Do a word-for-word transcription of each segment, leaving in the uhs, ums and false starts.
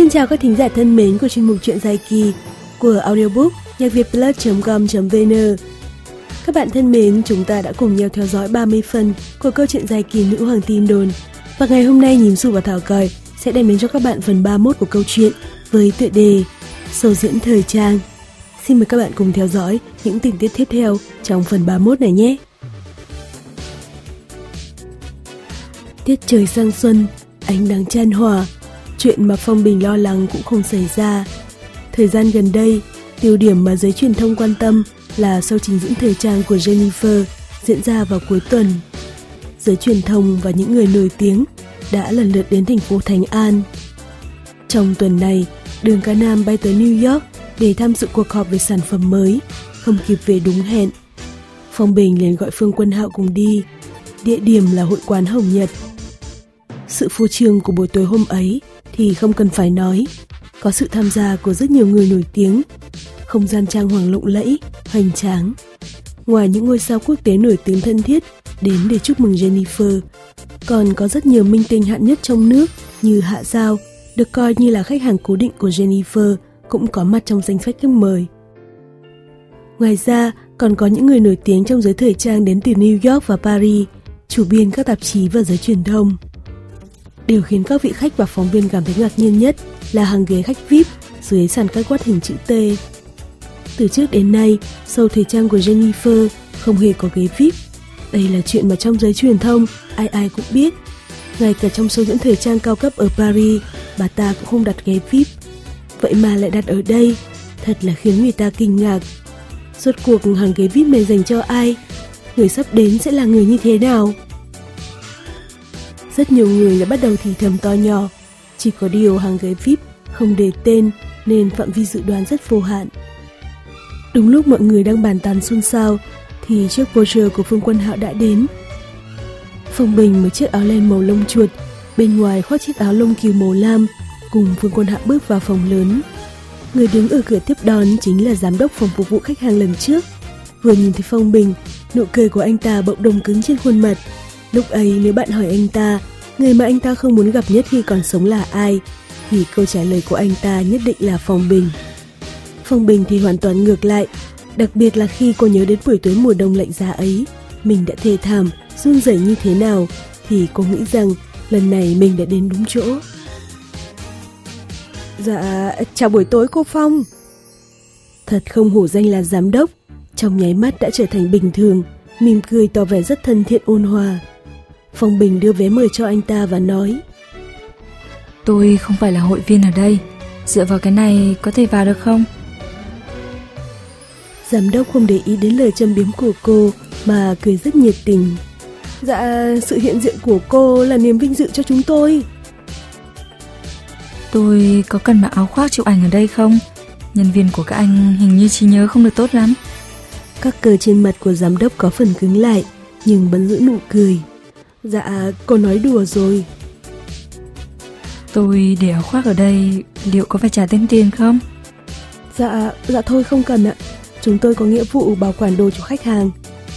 Xin chào các thính giả thân mến của chuyên mục Chuyện dài kỳ của audiobook nhạc việt plus chấm com chấm vn. Các bạn thân mến, chúng ta đã cùng nhau theo dõi ba mươi phần của câu chuyện dài kỳ Nữ Hoàng Tin Đồn. Và ngày hôm nay Nhím Xù và Thảo Còi sẽ đem đến cho các bạn phần ba mươi mốt của câu chuyện với tựa đề Show diễn thời trang. Xin mời các bạn cùng theo dõi những tình tiết tiếp theo trong phần ba mươi mốt này nhé. Tiết trời sang xuân, ánh nắng chan hòa. Chuyện mà Phong Bình lo lắng cũng không xảy ra. Thời gian gần đây, tiêu điểm mà giới truyền thông quan tâm là show trình diễn thời trang của Jennifer diễn ra vào cuối tuần. Giới truyền thông và những người nổi tiếng đã lần lượt đến thành phố Thánh An. Trong tuần này, Đường Ca Nam bay tới New York để tham dự cuộc họp về sản phẩm mới, không kịp về đúng hẹn. Phong Bình liền gọi Phương Quân Hạo cùng đi. Địa điểm là hội quán Hồng Nhật. Sự phô trương của buổi tối hôm ấy thì không cần phải nói, có sự tham gia của rất nhiều người nổi tiếng, không gian trang hoàng lộng lẫy, hoành tráng. Ngoài những ngôi sao quốc tế nổi tiếng thân thiết đến để chúc mừng Jennifer, còn có rất nhiều minh tinh hạng nhất trong nước như Hạ Giao, được coi như là khách hàng cố định của Jennifer, cũng có mặt trong danh sách khách mời. Ngoài ra, còn có những người nổi tiếng trong giới thời trang đến từ New York và Paris, chủ biên các tạp chí và giới truyền thông. Điều khiến các vị khách và phóng viên cảm thấy ngạc nhiên nhất là hàng ghế khách vi ai pi dưới sàn khai quát hình chữ T. Từ trước đến nay, show thời trang của Jennifer không hề có ghế vi ai pi. Đây là chuyện mà trong giới truyền thông ai ai cũng biết. Ngay cả trong show diễn thời trang cao cấp ở Paris, bà ta cũng không đặt ghế vi ai pi. Vậy mà lại đặt ở đây, thật là khiến người ta kinh ngạc. Rốt cuộc hàng ghế vi ai pi này dành cho ai? Người sắp đến sẽ là người như thế nào? Rất nhiều người đã bắt đầu thì thầm to nhỏ. Chỉ có điều hàng ghế vi ai pi không đề tên nên phạm vi dự đoán rất vô hạn. Đúng lúc mọi người đang bàn tán xôn xao thì chiếc Porsche của Phương Quân Hạo đã đến. Phong Bình với chiếc áo len màu lông chuột, bên ngoài khoác chiếc áo lông cừu màu lam, cùng Phương Quân Hạo bước vào phòng lớn. Người đứng ở cửa tiếp đón chính là giám đốc phòng phục vụ khách hàng lần trước. Vừa nhìn thấy Phong Bình, nụ cười của anh ta bỗng đông cứng trên khuôn mặt. Lúc ấy nếu bạn hỏi anh ta, người mà anh ta không muốn gặp nhất khi còn sống là ai, thì câu trả lời của anh ta nhất định là Phong Bình. Phong Bình thì hoàn toàn ngược lại, đặc biệt là khi cô nhớ đến buổi tối mùa đông lạnh giá ấy, mình đã thê thảm, run rẩy như thế nào, thì cô nghĩ rằng lần này mình đã đến đúng chỗ. Dạ, chào buổi tối cô Phong. Thật không hổ danh là giám đốc, trong nháy mắt đã trở thành bình thường, mỉm cười tỏ vẻ rất thân thiện ôn hòa. Phong Bình đưa vé mời cho anh ta và nói: Tôi không phải là hội viên ở đây, dựa vào cái này có thể vào được không? Giám đốc không để ý đến lời châm biếm của cô mà cười rất nhiệt tình. Dạ, sự hiện diện của cô là niềm vinh dự cho chúng tôi. Tôi có cần mặc áo khoác chụp ảnh ở đây không? Nhân viên của các anh hình như trí nhớ không được tốt lắm. Các cơ trên mặt của giám đốc có phần cứng lại, nhưng vẫn giữ nụ cười. Dạ, cô nói đùa rồi. Tôi để áo khoác ở đây, liệu có phải trả thêm tiền không? Dạ, dạ thôi không cần ạ. Chúng tôi có nghĩa vụ bảo quản đồ cho khách hàng.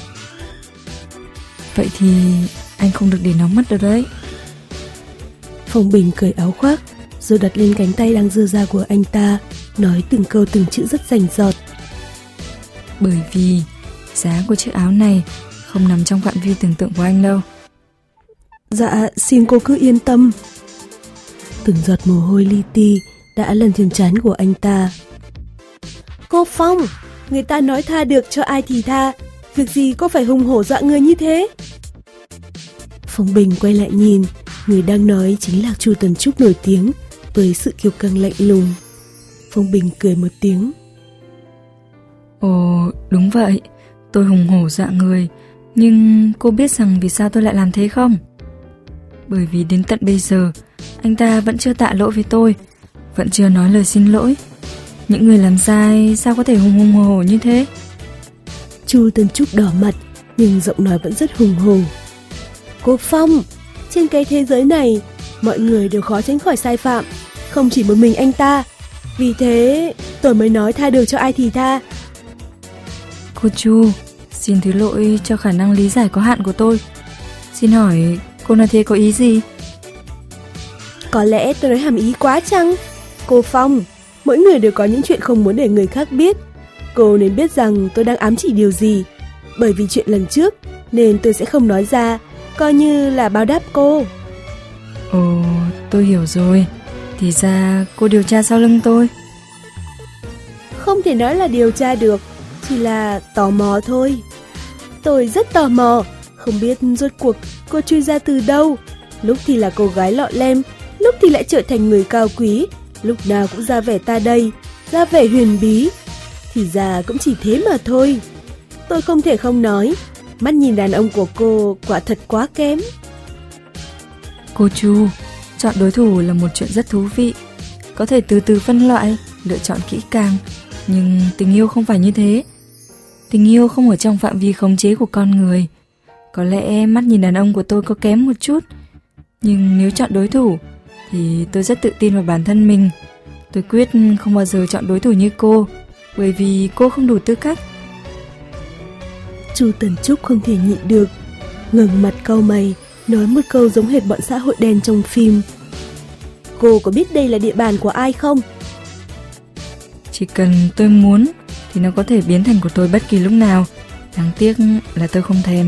Vậy thì anh không được để nó mất đâu đấy. Phong Bình cởi áo khoác, rồi đặt lên cánh tay đang giơ ra của anh ta, nói từng câu từng chữ rất rành rọt. Bởi vì giá của chiếc áo này không nằm trong phạm vi tưởng tượng của anh đâu. Dạ, xin cô cứ yên tâm. Từng giọt mồ hôi li ti đã lần trên trán của anh ta. Cô Phong, người ta nói tha được cho ai thì tha, việc gì cô phải hùng hổ dọa người như thế? Phong Bình quay lại nhìn, người đang nói chính là Chu Tần Trúc nổi tiếng với sự kiêu căng lạnh lùng. Phong Bình cười một tiếng. Ồ, đúng vậy, tôi hùng hổ dọa người, nhưng cô biết rằng vì sao tôi lại làm thế không? Bởi vì đến tận bây giờ, anh ta vẫn chưa tạ lỗi với tôi, vẫn chưa nói lời xin lỗi. Những người làm sai sao có thể hùng hùng hồ hồ như thế? Chu Tần Trúc đỏ mặt, nhưng giọng nói vẫn rất hùng hồ. Cô Phong, trên cái thế giới này, mọi người đều khó tránh khỏi sai phạm, không chỉ một mình anh ta. Vì thế, tôi mới nói tha được cho ai thì tha. Cô Chu, xin thứ lỗi cho khả năng lý giải có hạn của tôi. Xin hỏi, cô nói thế có ý gì? Có lẽ tôi nói hàm ý quá chăng? Cô Phong, mỗi người đều có những chuyện không muốn để người khác biết. Cô nên biết rằng tôi đang ám chỉ điều gì. Bởi vì chuyện lần trước nên tôi sẽ không nói ra, coi như là báo đáp cô. Ồ, tôi hiểu rồi. Thì ra cô điều tra sau lưng tôi. Không thể nói là điều tra được, chỉ là tò mò thôi. Tôi rất tò mò, không biết rốt cuộc cô chui ra từ đâu. Lúc thì là cô gái lọ lem, lúc thì lại trở thành người cao quý, lúc nào cũng ra vẻ ta đây, ra vẻ huyền bí. Thì ra cũng chỉ thế mà thôi. Tôi không thể không nói, mắt nhìn đàn ông của cô quả thật quá kém. Cô Chu, chọn đối thủ là một chuyện rất thú vị. Có thể từ từ phân loại, lựa chọn kỹ càng. Nhưng tình yêu không phải như thế. Tình yêu không ở trong phạm vi khống chế của con người. Có lẽ mắt nhìn đàn ông của tôi có kém một chút, nhưng nếu chọn đối thủ thì tôi rất tự tin vào bản thân mình. Tôi quyết không bao giờ chọn đối thủ như cô, bởi vì cô không đủ tư cách. Chu Tần Trúc không thể nhịn được, ngẩng mặt cau mày, nói một câu giống hệt bọn xã hội đen trong phim. Cô có biết đây là địa bàn của ai không? Chỉ cần tôi muốn thì nó có thể biến thành của tôi bất kỳ lúc nào. Đáng tiếc là tôi không thèm.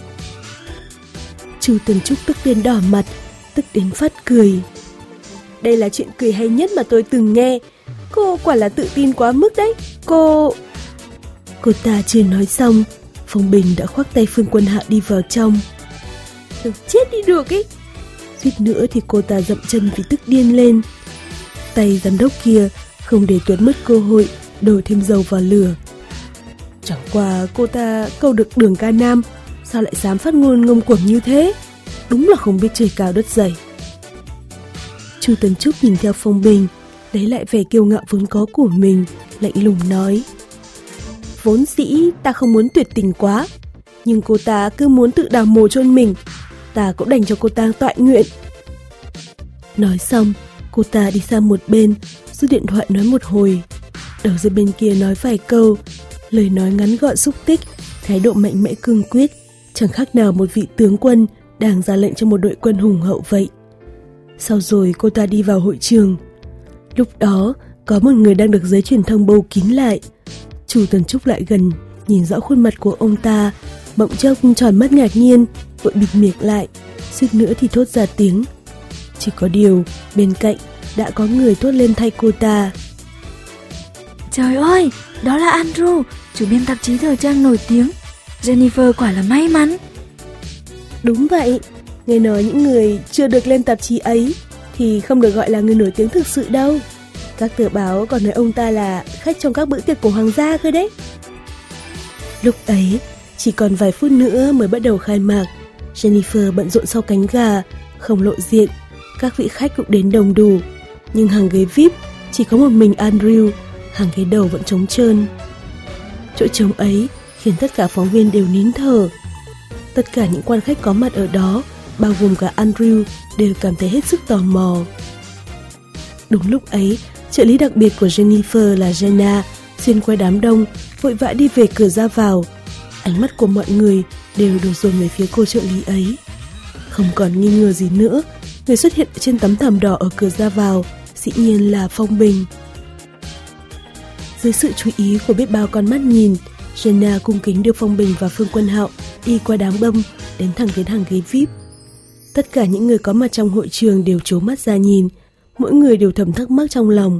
Chu Tần Trúc tức đến đỏ mặt, tức đến phát cười. Đây là chuyện cười hay nhất mà tôi từng nghe. Cô quả là tự tin quá mức đấy. Cô... Cô ta chưa nói xong, Phong Bình đã khoác tay Phương Quân Hạo đi vào trong. Đừng chết đi được ý. Suýt nữa thì cô ta dậm chân vì tức điên lên. Tay giám đốc kia không để tuột mất cơ hội đổ thêm dầu vào lửa. Chẳng qua cô ta câu được Đường Ca Nam, sao lại dám phát ngôn ngông cuồng như thế? Đúng là không biết trời cao đất dày. Chu Tần Trúc nhìn theo Phong Bình, lấy lại vẻ kiêu ngạo vốn có của mình, lạnh lùng nói: Vốn dĩ ta không muốn tuyệt tình quá, nhưng cô ta cứ muốn tự đào mồ chôn mình, ta cũng đành cho cô ta tọa nguyện. Nói xong, cô ta đi sang một bên, rút điện thoại nói một hồi. Đầu dây bên kia nói vài câu, lời nói ngắn gọn xúc tích, thái độ mạnh mẽ cương quyết, chẳng khác nào một vị tướng quân đang ra lệnh cho một đội quân hùng hậu vậy. Sau rồi cô ta đi vào hội trường. Lúc đó, có một người đang được giới truyền thông bâu kín lại. Chu Tần Trúc lại gần, nhìn rõ khuôn mặt của ông ta, bỗng chốc tròn mắt ngạc nhiên, vội bịt miệng lại, suýt nữa thì thốt ra tiếng. Chỉ có điều, bên cạnh đã có người thốt lên thay cô ta. Trời ơi, đó là Andrew, chủ biên tạp chí thời trang nổi tiếng. Jennifer quả là may mắn. Đúng vậy, nghe nói những người chưa được lên tạp chí ấy thì không được gọi là người nổi tiếng thực sự đâu. Các tờ báo còn nói ông ta là khách trong các bữa tiệc của hoàng gia cơ đấy. Lúc ấy, chỉ còn vài phút nữa mới bắt đầu khai mạc. Jennifer bận rộn sau cánh gà, không lộ diện. Các vị khách cũng đến đông đủ, nhưng hàng ghế vi ai pi chỉ có một mình Andrew, hàng ghế đầu vẫn trống trơn. Chỗ trống ấy khiến tất cả phóng viên đều nín thở. Tất cả những quan khách có mặt ở đó, bao gồm cả Andrew, đều cảm thấy hết sức tò mò. Đúng lúc ấy, trợ lý đặc biệt của Jennifer là Jenna xuyên qua đám đông, vội vã đi về cửa ra vào. Ánh mắt của mọi người đều đổ dồn về phía cô trợ lý ấy. Không còn nghi ngờ gì nữa, người xuất hiện trên tấm thảm đỏ ở cửa ra vào dĩ nhiên là Phong Bình. Dưới sự chú ý của biết bao con mắt nhìn, Jenna cung kính đưa Phong Bình và Phương Quân Hạo đi qua đám đông đến thẳng đến hàng ghế vi ai pi. Tất cả những người có mặt trong hội trường đều trố mắt ra nhìn, mỗi người đều thầm thắc mắc trong lòng.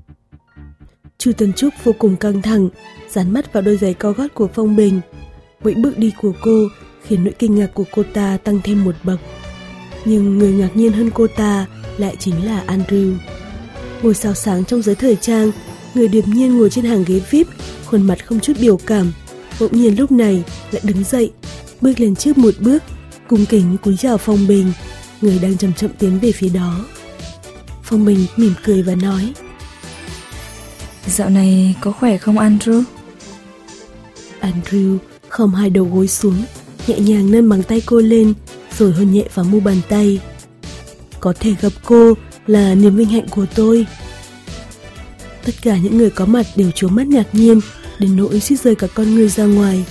Chu Tần Trúc vô cùng căng thẳng, dán mắt vào đôi giày cao gót của Phong Bình. Mỗi bước đi của cô khiến nỗi kinh ngạc của cô ta tăng thêm một bậc. Nhưng người ngạc nhiên hơn cô ta lại chính là Andrew. Ngôi sao sáng trong giới thời trang, người điềm nhiên ngồi trên hàng ghế vi ai pi, khuôn mặt không chút biểu cảm, bỗng nhiên lúc này lại đứng dậy, bước lên trước một bước, cung kính cúi chào Phong Bình, người đang chậm chậm tiến về phía đó. Phong Bình mỉm cười và nói: Dạo này có khỏe không Andrew? Andrew khom hai đầu gối xuống, nhẹ nhàng nâng bàn tay cô lên, rồi hôn nhẹ vào mu bàn tay. Có thể gặp cô là niềm vinh hạnh của tôi. Tất cả những người có mặt đều trố mắt ngạc nhiên, đến nỗi suýt rơi cả con người ra ngoài.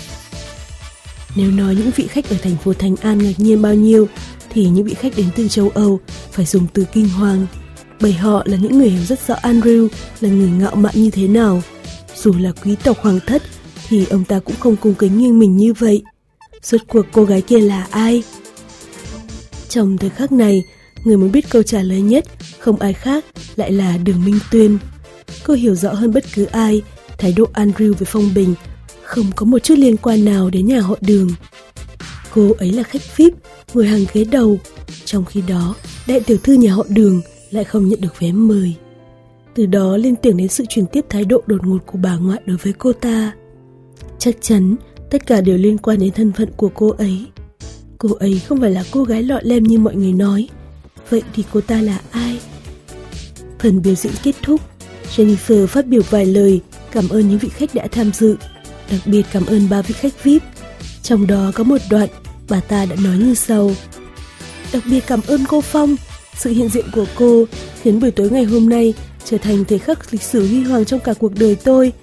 Nếu nói những vị khách ở thành phố Thành An ngạc nhiên bao nhiêu, thì những vị khách đến từ châu Âu phải dùng từ kinh hoàng. bởi họ là những người hiểu rất rõ Andrew là người ngạo mạn như thế nào. Dù là quý tộc hoàng thất thì ông ta cũng không cung kính như mình như vậy. Rốt cuộc cô gái kia là ai? Trong thời khắc này, người muốn biết câu trả lời nhất không ai khác lại là Đường Minh Tuyên. Cô hiểu rõ hơn bất cứ ai, thái độ Andrew với Phong Bình không có một chút liên quan nào đến nhà họ Đường. Cô ấy là khách vi ai pi, ngồi hàng ghế đầu, trong khi đó đại tiểu thư nhà họ Đường lại không nhận được vé mời. Từ đó liên tưởng đến sự chuyển tiếp thái độ đột ngột của bà ngoại đối với cô ta. Chắc chắn tất cả đều liên quan đến thân phận của cô ấy. Cô ấy không phải là cô gái lọ lem như mọi người nói. Vậy thì cô ta là ai? Phần biểu diễn kết thúc, Jennifer phát biểu vài lời cảm ơn những vị khách đã tham dự, đặc biệt cảm ơn ba vị khách vi ai pi. Trong đó có một đoạn bà ta đã nói như sau: đặc biệt cảm ơn cô Phong, sự hiện diện của cô khiến buổi tối ngày hôm nay trở thành thời khắc lịch sử huy hoàng trong cả cuộc đời tôi.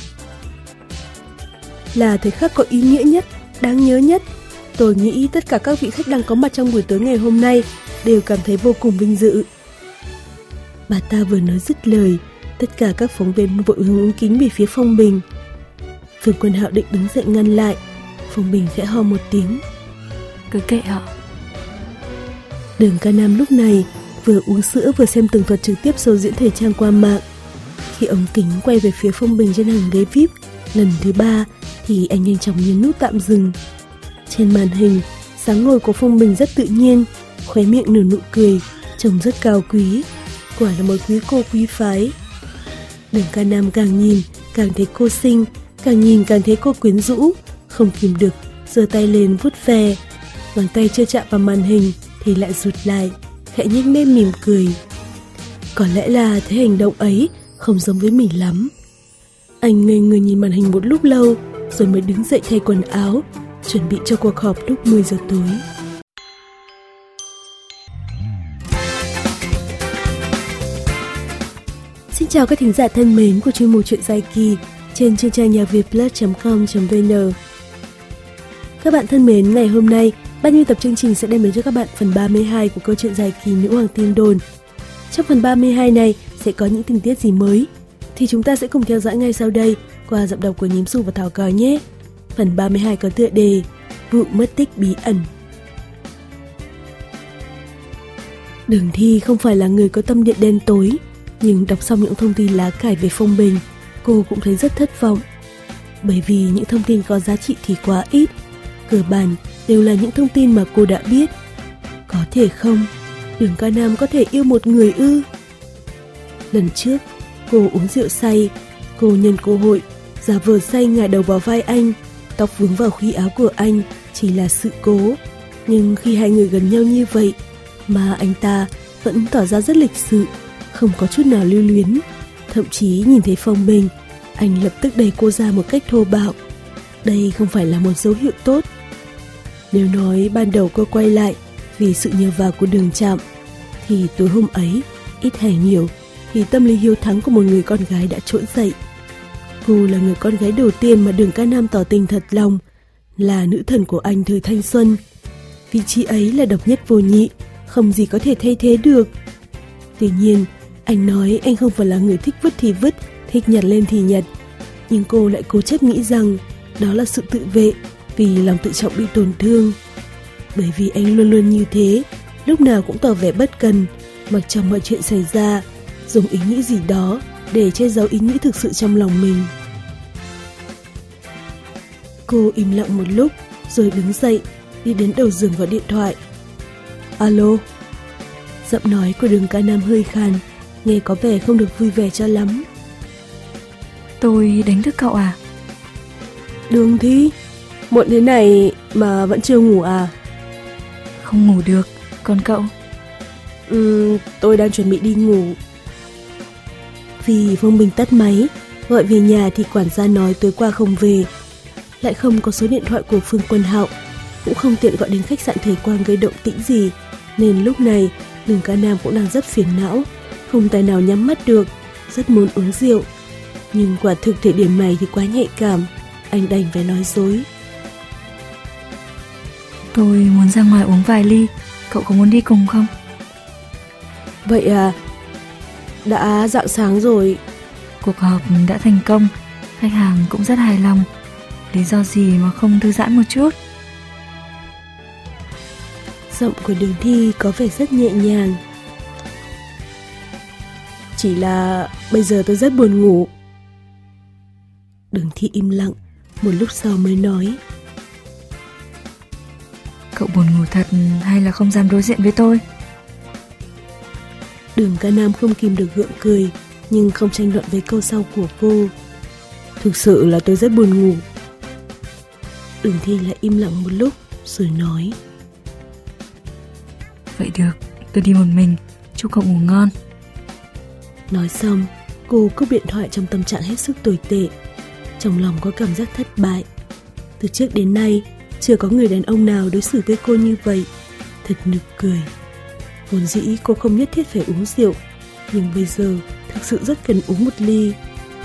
Là thời khắc có ý nghĩa nhất, đáng nhớ nhất. Tôi nghĩ tất cả các vị khách đang có mặt trong buổi tối ngày hôm nay đều cảm thấy vô cùng vinh dự. Bà ta vừa nói dứt lời, tất cả các phóng viên vội hướng ống kính về phía Phong Bình. Vương Quân Hạo định đứng dậy ngăn lại, Phong Bình khẽ ho một tiếng: cứ kệ họ. Đường Ca Nam lúc này vừa uống sữa vừa xem tường thuật trực tiếp show diễn thời trang qua mạng. Khi ống kính quay về phía Phong Bình trên hàng ghế vi ai pi lần thứ ba thì anh nhanh chóng nhấn nút tạm dừng. Trên màn hình, dáng ngồi của Phong Bình rất tự nhiên, khóe miệng nở nụ cười, trông rất cao quý. Quả là một quý cô quý phái. Đường Ca Nam càng nhìn càng thấy cô xinh, càng nhìn càng thấy cô quyến rũ, không kìm được giơ tay lên vuốt ve. Ngón tay chưa chạm vào màn hình thì lại rụt lại, khẽ nhếch mép mỉm cười. Có lẽ là thấy hành động ấy không giống với mình lắm. Anh ngây người nhìn màn hình một lúc lâu rồi mới đứng dậy thay quần áo, chuẩn bị cho cuộc họp lúc mười giờ tối. Xin chào các thính giả thân mến của chuyên mục Chuyện Dài Kỳ trên trên trang nhà vietplus chấm com chấm vn. Các bạn thân mến, ngày hôm nay ban biên tập chương trình sẽ đem đến cho các bạn phần ba mươi hai của câu chuyện dài kỳ Nữ Hoàng Tin Đồn. Trong phần ba mươi hai này sẽ có những tình tiết gì mới thì chúng ta sẽ cùng theo dõi ngay sau đây qua giọng đọc của Nhím Xù và Thảo Cò nhé. Phần ba mươi hai có tựa đề Vụ mất tích bí ẩn. Đường Thi không phải là người có tâm địa đen tối, nhưng đọc xong những thông tin lá cải về Phong Bình, cô cũng thấy rất thất vọng. Bởi vì những thông tin có giá trị thì quá ít, cơ bản đều là những thông tin mà cô đã biết. Có thể không, Đường Ca Nam có thể yêu một người ư? Lần trước, cô uống rượu say, cô nhân cơ hội giả vờ say ngả đầu vào vai anh, tóc vướng vào khuy áo của anh chỉ là sự cố. Nhưng khi hai người gần nhau như vậy mà anh ta vẫn tỏ ra rất lịch sự, không có chút nào lưu luyến. Thậm chí nhìn thấy Phong Bình, anh lập tức đẩy cô ra một cách thô bạo. Đây không phải là một dấu hiệu tốt. Nếu nói ban đầu cô quay lại vì sự nhờ vả của Đường Trạm, thì tối hôm ấy, ít hay nhiều, thì tâm lý hiếu thắng của một người con gái đã trỗi dậy. Cô là người con gái đầu tiên mà Đường Ca Nam tỏ tình thật lòng, là nữ thần của anh thời thanh xuân. Vị trí ấy là độc nhất vô nhị, không gì có thể thay thế được. Tuy nhiên, anh nói anh không phải là người thích vứt thì vứt, thích nhặt lên thì nhặt. Nhưng cô lại cố chấp nghĩ rằng đó là sự tự vệ, vì lòng tự trọng bị tổn thương. Bởi vì anh luôn luôn như thế, lúc nào cũng tỏ vẻ bất cần, mặc cho mọi chuyện xảy ra, dùng ý nghĩ gì đó để che giấu ý nghĩ thực sự trong lòng mình. Cô im lặng một lúc rồi đứng dậy, đi đến đầu giường gọi điện thoại. Alo. Giọng nói của Đường Ca Nam hơi khàn, nghe có vẻ không được vui vẻ cho lắm. Tôi đánh thức cậu à? Đường Thi, muộn thế này mà vẫn chưa ngủ à? Không ngủ được, còn cậu? Ừ, tôi đang chuẩn bị đi ngủ. Vì Phong Bình tắt máy, gọi về nhà thì quản gia nói tối qua không về. Lại không có số điện thoại của Phương Quân Hạo, cũng không tiện gọi đến khách sạn Thời Quang gây động tĩnh gì, nên lúc này Đường Ca Nam cũng đang rất phiền não, không tài nào nhắm mắt được, rất muốn uống rượu. Nhưng quả thực thời điểm này thì quá nhạy cảm, anh đành phải nói dối. Tôi muốn ra ngoài uống vài ly, cậu có muốn đi cùng không? Vậy à, Đã rạng sáng rồi. Cuộc họp đã thành công, khách hàng cũng rất hài lòng. Lý do gì mà không thư giãn một chút? Giọng của Đường Thi có vẻ rất nhẹ nhàng. Chỉ là bây giờ tôi rất buồn ngủ. Đường Thi im lặng, một lúc sau mới nói. Cậu buồn ngủ thật hay là không dám đối diện với tôi? Đường Ca Nam không kìm được gượng cười, nhưng không tranh luận với câu sau của cô. Thực sự là tôi rất buồn ngủ. Đường Thi lại im lặng một lúc rồi nói. Vậy được, tôi đi một mình, chúc cậu ngủ ngon. Nói xong, cô cúp điện thoại trong tâm trạng hết sức tồi tệ. Trong lòng có cảm giác thất bại. Từ trước đến nay, chưa có người đàn ông nào đối xử với cô như vậy. Thật nực cười. Vốn dĩ cô không nhất thiết phải uống rượu, nhưng bây giờ thực sự rất cần uống một ly.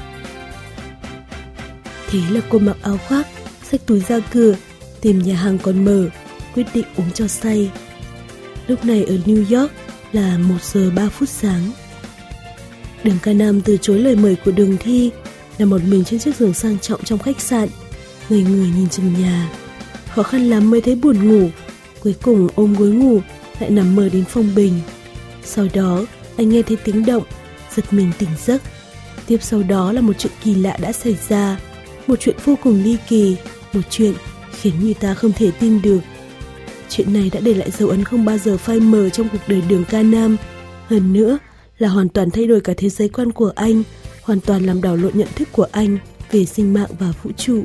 Thế là cô mặc áo khoác, xách túi ra cửa, tìm nhà hàng còn mở, quyết định uống cho say. Lúc này ở New York là một giờ ba phút sáng. Đường Ca Nam từ chối lời mời của Đường Thi, nằm một mình trên chiếc giường sang trọng trong khách sạn, người người nhìn trần nhà. Khó khăn lắm mới thấy buồn ngủ, cuối cùng ôm gối ngủ, lại nằm mơ đến Phong Bình. Sau đó anh nghe thấy tiếng động, giật mình tỉnh giấc. Tiếp sau đó là một chuyện kỳ lạ đã xảy ra, một chuyện vô cùng ly kỳ, một chuyện khiến người ta không thể tin được. Chuyện này đã để lại dấu ấn không bao giờ phai mờ trong cuộc đời Đường Ca Nam. Hơn nữa là hoàn toàn thay đổi cả thế giới quan của anh, hoàn toàn làm đảo lộn nhận thức của anh về sinh mạng và vũ trụ.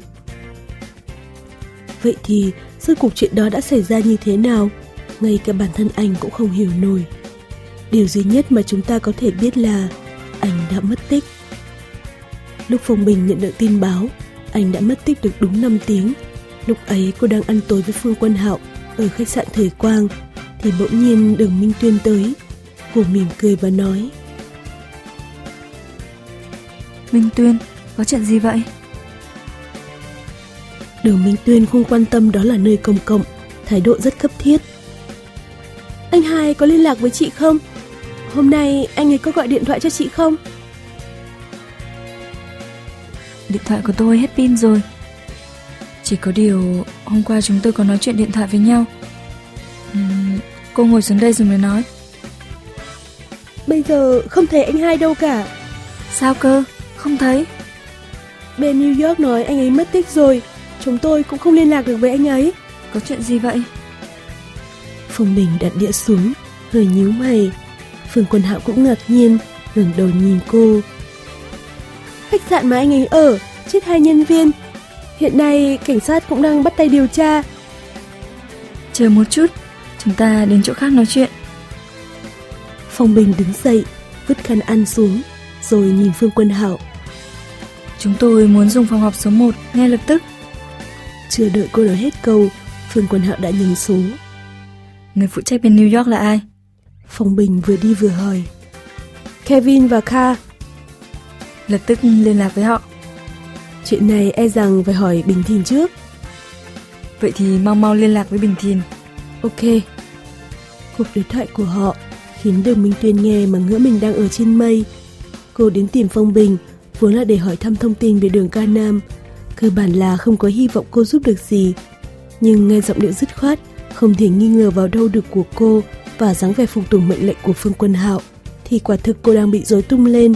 Vậy thì rốt cuộc chuyện đó đã xảy ra như thế nào? Ngay cả bản thân anh cũng không hiểu nổi. Điều duy nhất mà chúng ta có thể biết là anh đã mất tích. Lúc Phong Bình nhận được tin báo anh đã mất tích được đúng năm tiếng. Lúc ấy cô đang ăn tối với Phương Quân Hạo ở khách sạn Thời Quang, thì bỗng nhiên Đường Minh Tuyên tới. Cô mỉm cười và nói. Minh Tuyên, có chuyện gì vậy? Đường Minh Tuyên không quan tâm đó là nơi công cộng, thái độ rất cấp thiết. Anh hai có liên lạc với chị không? Hôm nay anh ấy có gọi điện thoại cho chị không? Điện thoại của tôi hết pin rồi. Chỉ có điều hôm qua chúng tôi có nói chuyện điện thoại với nhau. uhm, Cô ngồi xuống đây rồi mới nói. Bây giờ không thấy anh hai đâu cả. Sao cơ? Không thấy. Bên New York nói anh ấy mất tích rồi. Chúng tôi cũng không liên lạc được với anh ấy. Có chuyện gì vậy? Phong Bình đặt đĩa xuống, hơi nhíu mày. Phương Quân Hạo cũng ngạc nhiên, ngẩng đầu nhìn cô. Khách sạn mà anh ấy ở chết hai nhân viên. Hiện nay cảnh sát cũng đang bắt tay điều tra. Chờ một chút, chúng ta đến chỗ khác nói chuyện. Phong Bình đứng dậy, vứt khăn ăn xuống, rồi nhìn Phương Quân Hạo. Chúng tôi muốn dùng phòng họp số một ngay lập tức. Chưa đợi cô nói hết câu, Phương Quân Hạo đã nhấn xuống. Người phụ trách bên New York là ai? Phong Bình vừa đi vừa hỏi. Kevin và Kha. Lập tức liên lạc với họ. Chuyện này e rằng phải hỏi Bình Thìn trước. Vậy thì mau mau liên lạc với Bình Thìn. Ok. Cuộc đối thoại của họ khiến Đường Minh Tuyên nghe mà ngỡ mình đang ở trên mây. Cô đến tìm Phong Bình vốn là để hỏi thăm thông tin về Đường Ca Nam. Cơ bản là không có hy vọng cô giúp được gì. Nhưng nghe giọng điệu dứt khoát, không thể nghi ngờ vào đâu được của cô và dáng vẻ phục tùng mệnh lệnh của Phương Quân Hạo, thì quả thực cô đang bị rối tung lên.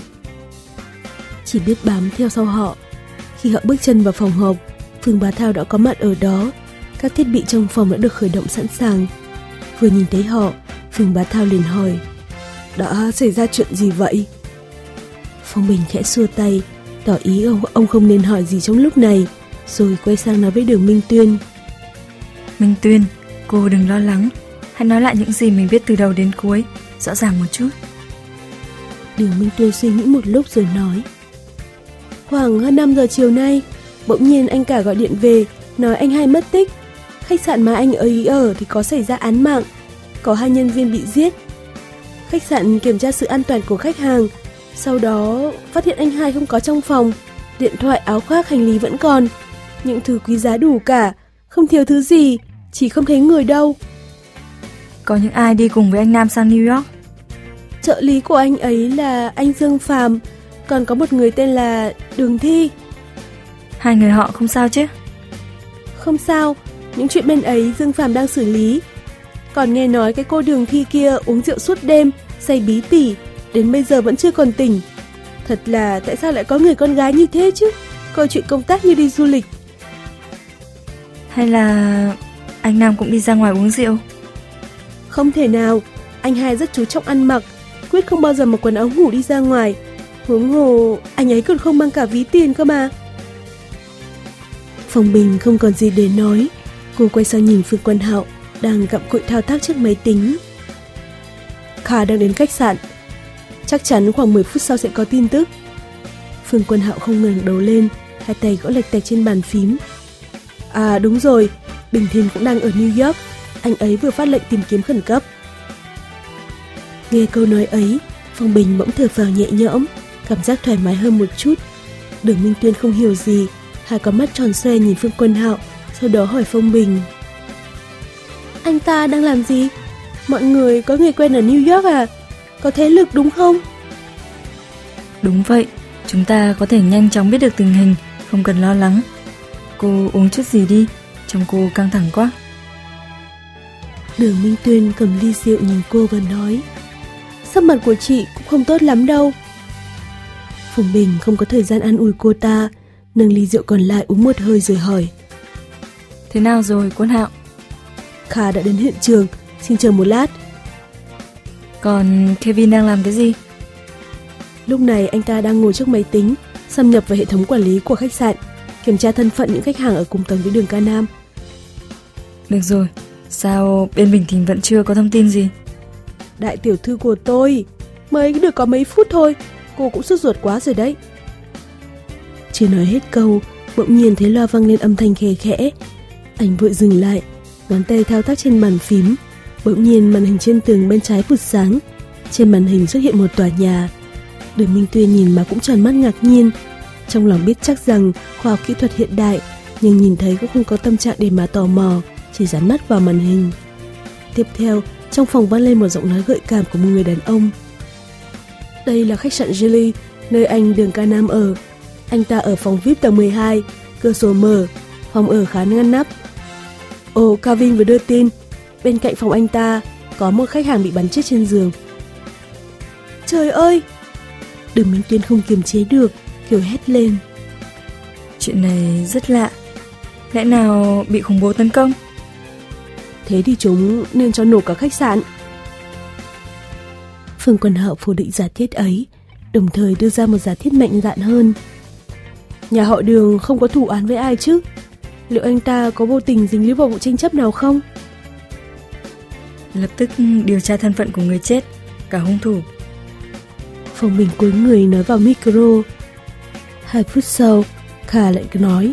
Chỉ biết bám theo sau họ. Khi họ bước chân vào phòng họp, Phương Bá Thao đã có mặt ở đó. Các thiết bị trong phòng đã được khởi động sẵn sàng. Vừa nhìn thấy họ, Phương Bá Thao liền hỏi. Đã xảy ra chuyện gì vậy? Phong Bình khẽ xua tay, tỏ ý ông, ông không nên hỏi gì trong lúc này, rồi quay sang nói với Đường Minh Tuyên. Minh Tuyên, cô đừng lo lắng. Hãy nói lại những gì mình biết từ đầu đến cuối, rõ ràng một chút. Đường Minh Tuyên suy nghĩ một lúc rồi nói. Khoảng hơn năm giờ chiều nay, bỗng nhiên anh cả gọi điện về, nói anh hai mất tích. Khách sạn mà anh ấy ở thì có xảy ra án mạng, có hai nhân viên bị giết. Khách sạn kiểm tra sự an toàn của khách hàng, sau đó phát hiện anh hai không có trong phòng. Điện thoại, áo khoác, hành lý vẫn còn, những thứ quý giá đủ cả, không thiếu thứ gì, chỉ không thấy người đâu. Có những ai đi cùng với anh Nam sang New York? Trợ lý của anh ấy là anh Dương Phàm, còn có một người tên là Đường Thi. Hai người họ không sao chứ? Không sao, những chuyện bên ấy Dương Phàm đang xử lý. Còn nghe nói cái cô Đường Thi kia uống rượu suốt đêm, say bí tỉ, đến bây giờ vẫn chưa còn tỉnh. Thật là tại sao lại có người con gái như thế chứ, coi chuyện công tác như đi du lịch. Hay là anh Nam cũng đi ra ngoài uống rượu? Không thể nào, anh hai rất chú trọng ăn mặc, quyết không bao giờ mặc quần áo ngủ đi ra ngoài. Huống hồ anh ấy còn không mang cả ví tiền cơ mà. Phong Bình không còn gì để nói. Cô quay sang nhìn Phương Quân Hạo đang gặm cụi thao tác trước máy tính. Kha đang đến khách sạn, chắc chắn khoảng mười phút sau sẽ có tin tức. Phương Quân Hạo không ngẩng đầu lên, hai tay gõ lệch tạch trên bàn phím. À đúng rồi, Bình Thiên cũng đang ở New York, anh ấy vừa phát lệnh tìm kiếm khẩn cấp. Nghe câu nói ấy, Phong Bình bỗng thở phào nhẹ nhõm, cảm giác thoải mái hơn một chút. Đường Minh Tuyên không hiểu gì, hai con mắt tròn xoe nhìn Phương Quân Hạo, sau đó hỏi Phong Bình: Anh ta đang làm gì? Mọi người có người quen ở New York à? Có thế lực đúng không? Đúng vậy, chúng ta có thể nhanh chóng biết được tình hình, không cần lo lắng. Cô uống chút gì đi, trông cô căng thẳng quá. Đường Minh Tuyên cầm ly rượu nhìn cô và nói: Sắc mặt của chị cũng không tốt lắm đâu. Phong Bình không có thời gian an ủi cô ta, nâng ly rượu còn lại uống một hơi rồi hỏi: Thế nào rồi Quân Hạo? Kha đã đến hiện trường, xin chờ một lát. Còn Kevin đang làm cái gì? Lúc này anh ta đang ngồi trước máy tính, xâm nhập vào hệ thống quản lý của khách sạn, kiểm tra thân phận những khách hàng ở cùng tầng với đường Ca Nam. Được rồi, sao bên Bình Thình vẫn chưa có thông tin gì? Đại tiểu thư của tôi, mới được có mấy phút thôi, cô cũng sốt ruột quá rồi đấy. Chưa nói hết câu, bỗng nhiên thấy loa vang lên âm thanh khè khẽ. Anh vội dừng lại, ngón tay thao tác trên bàn phím. Bỗng nhiên màn hình trên tường bên trái vụt sáng, trên màn hình xuất hiện một tòa nhà. Đường Minh Tuyên nhìn mà cũng tròn mắt ngạc nhiên, trong lòng biết chắc rằng khoa học kỹ thuật hiện đại, nhưng nhìn thấy cũng không có tâm trạng để mà tò mò, chỉ dán mắt vào màn hình. Tiếp theo, trong phòng vang lên một giọng nói gợi cảm của một người đàn ông. Đây là khách sạn Julie, nơi anh Đường Ca Nam ở. Anh ta ở phòng vi ai pi tầng mười hai, cửa sổ mở, phòng ở khá ngăn nắp. Ồ, Kevin vừa đưa tin, bên cạnh phòng anh ta có một khách hàng bị bắn chết trên giường. Trời ơi! Đường Minh Tuyên không kiềm chế được, kêu hét lên. Chuyện này rất lạ. Lẽ nào bị khủng bố tấn công? Thế thì chúng nên cho nổ cả khách sạn. Phương Quân Hạo phủ định giả thiết ấy, đồng thời đưa ra một giả thiết mạnh dạn hơn. Nhà họ Đường không có thù án với ai chứ? Liệu anh ta có vô tình dính líu vào vụ tranh chấp nào không? Lập tức điều tra thân phận của người chết, cả hung thủ. Phong Bình cúi người nói vào micro. Hai phút sau, Kha lại nói: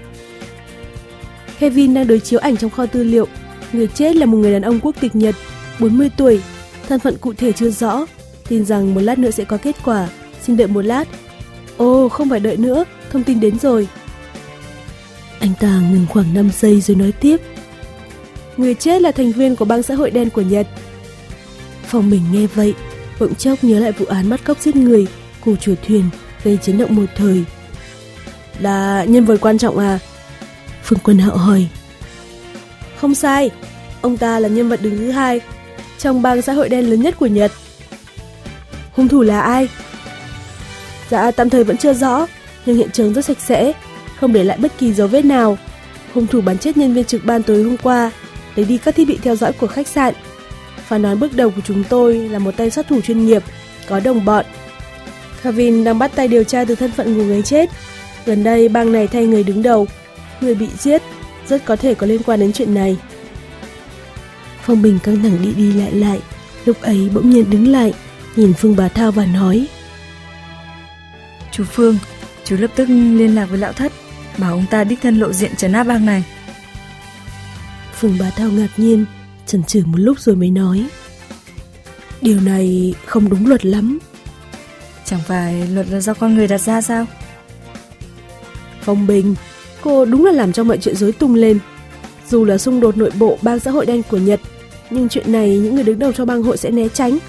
Kevin đang đối chiếu ảnh trong kho tư liệu. Người chết là một người đàn ông quốc tịch Nhật, bốn mươi tuổi, thân phận cụ thể chưa rõ. Tin rằng một lát nữa sẽ có kết quả, xin đợi một lát. Ồ, không phải đợi nữa, thông tin đến rồi. Anh ta ngừng khoảng năm giây rồi nói tiếp: Người chết là thành viên của bang xã hội đen của Nhật. Phong Bình nghe vậy, bỗng chốc nhớ lại vụ án bắt cóc giết người, cù chùa thuyền, gây chấn động một thời. Là nhân vật quan trọng à? Phương Quân Hạo hỏi. Không sai, ông ta là nhân vật đứng thứ hai trong bang xã hội đen lớn nhất của Nhật. Hung thủ là ai? Dạ tạm thời vẫn chưa rõ, nhưng hiện trường rất sạch sẽ, không để lại bất kỳ dấu vết nào. Hung thủ bắn chết nhân viên trực ban tối hôm qua, lấy đi các thiết bị theo dõi của khách sạn. Phán đoán bước đầu của chúng tôi là một tay sát thủ chuyên nghiệp, có đồng bọn. Kevin đang bắt tay điều tra từ thân phận của người chết. Gần đây bang này thay người đứng đầu, người bị giết rất có thể có liên quan đến chuyện này. Phong Bình căng thẳng đi đi lại lại, lúc ấy bỗng nhiên đứng lại, nhìn Phương Bá Thao và nói: Chú Phương, chú lập tức liên lạc với lão thất, bảo ông ta đích thân lộ diện trấn áp bang này. Phương Bá Thao ngạc nhiên, chần chừ một lúc rồi mới nói: Điều này không đúng luật lắm. Chẳng phải luật là do con người đặt ra sao? Phong Bình, cô đúng là làm cho mọi chuyện rối tung lên. Dù là xung đột nội bộ bang xã hội đen của Nhật, nhưng chuyện này những người đứng đầu cho bang hội sẽ né tránh.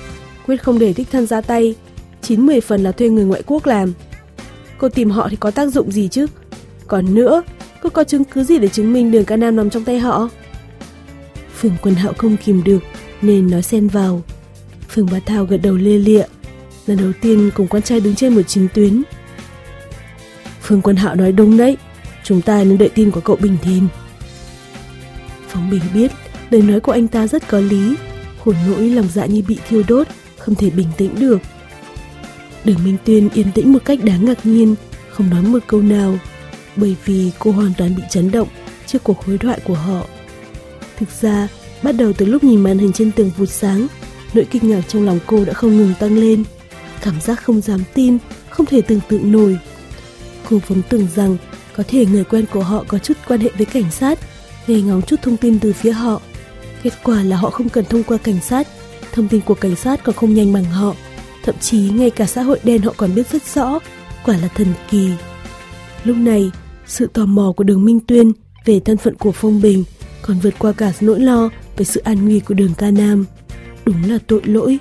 quyết không để đích thân ra tay, chín mười phần là thuê người ngoại quốc làm. Cô tìm họ thì có tác dụng gì chứ? Còn nữa, cô có chứng cứ gì để chứng minh Đường Ca Nam nằm trong tay họ? Phương Quân Hạo không kìm được nên nói xen vào. Phương Bá Thao gật đầu lê lịa, lần đầu tiên cùng con trai đứng trên một chính tuyến. Phương Quân Hạo nói đúng đấy, chúng ta nên đợi tin của cậu Bình Thìn. Phong Bình biết lời nói của anh ta rất có lý, khổ nỗi lòng dạ như bị thiêu đốt, không thể bình tĩnh được. Đường Minh Tuyên yên tĩnh một cách đáng ngạc nhiên, không nói một câu nào, bởi vì cô hoàn toàn bị chấn động trước cuộc đối thoại của họ. Thực ra, bắt đầu từ lúc nhìn màn hình trên tường vụt sáng, nỗi kinh ngạc trong lòng cô đã không ngừng tăng lên, cảm giác không dám tin, không thể tưởng tượng nổi. Cô vốn tưởng rằng có thể người quen của họ có chút quan hệ với cảnh sát, nghe ngóng chút thông tin từ phía họ. Kết quả là họ không cần thông qua cảnh sát, thông tin của cảnh sát còn không nhanh bằng họ. Thậm chí ngay cả xã hội đen họ còn biết rất rõ, quả là thần kỳ. Lúc này, sự tò mò của Đường Minh Tuyên về thân phận của Phong Bình còn vượt qua cả nỗi lo về sự an nguy của Đường Ca Nam. Đúng là tội lỗi.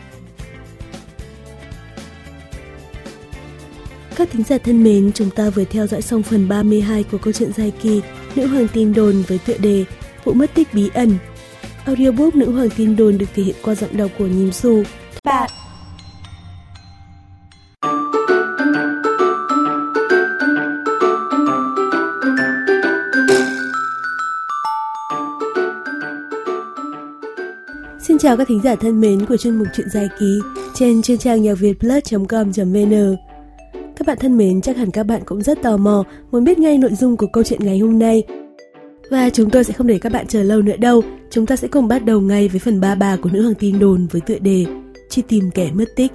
Các thính giả thân mến, chúng ta vừa theo dõi xong phần ba mươi hai của câu chuyện dài kỳ Nữ Hoàng Tin Đồn với tựa đề Vụ mất tích bí ẩn. Audiobook Nữ Hoàng Tin Đồn được thể hiện qua giọng đọc của Nhím Xù. Bạn Xin chào các thính giả thân mến của chuyên mục truyện dài ký trên chuyên trang nhạc việt plus chấm com chấm vn. Các bạn thân mến, chắc hẳn các bạn cũng rất tò mò muốn biết ngay nội dung của câu chuyện ngày hôm nay. Và chúng tôi sẽ không để các bạn chờ lâu nữa đâu, chúng ta sẽ cùng bắt đầu ngay với phần ba mươi ba của Nữ Hoàng Tin Đồn với tựa đề Truy tìm kẻ mất tích.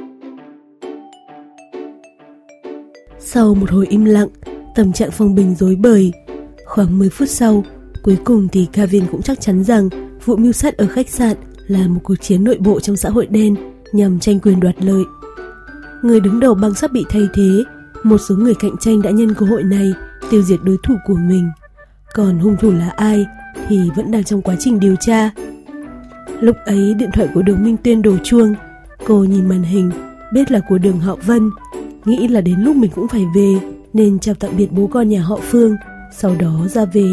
Sau một hồi im lặng, tâm trạng Phong Bình rối bời. Khoảng mười phút sau, cuối cùng thì Kevin cũng chắc chắn rằng vụ mưu sát ở khách sạn là một cuộc chiến nội bộ trong xã hội đen nhằm tranh quyền đoạt lợi. Người đứng đầu băng sắp bị thay thế, một số người cạnh tranh đã nhân cơ hội này tiêu diệt đối thủ của mình. Còn hung thủ là ai thì vẫn đang trong quá trình điều tra. Lúc ấy điện thoại của Đường Minh Tuyên đổ chuông. Cô nhìn màn hình, biết là của Đường Hạo Vân, nghĩ là đến lúc mình cũng phải về nên chào tạm biệt bố con nhà họ Phương, sau đó ra về.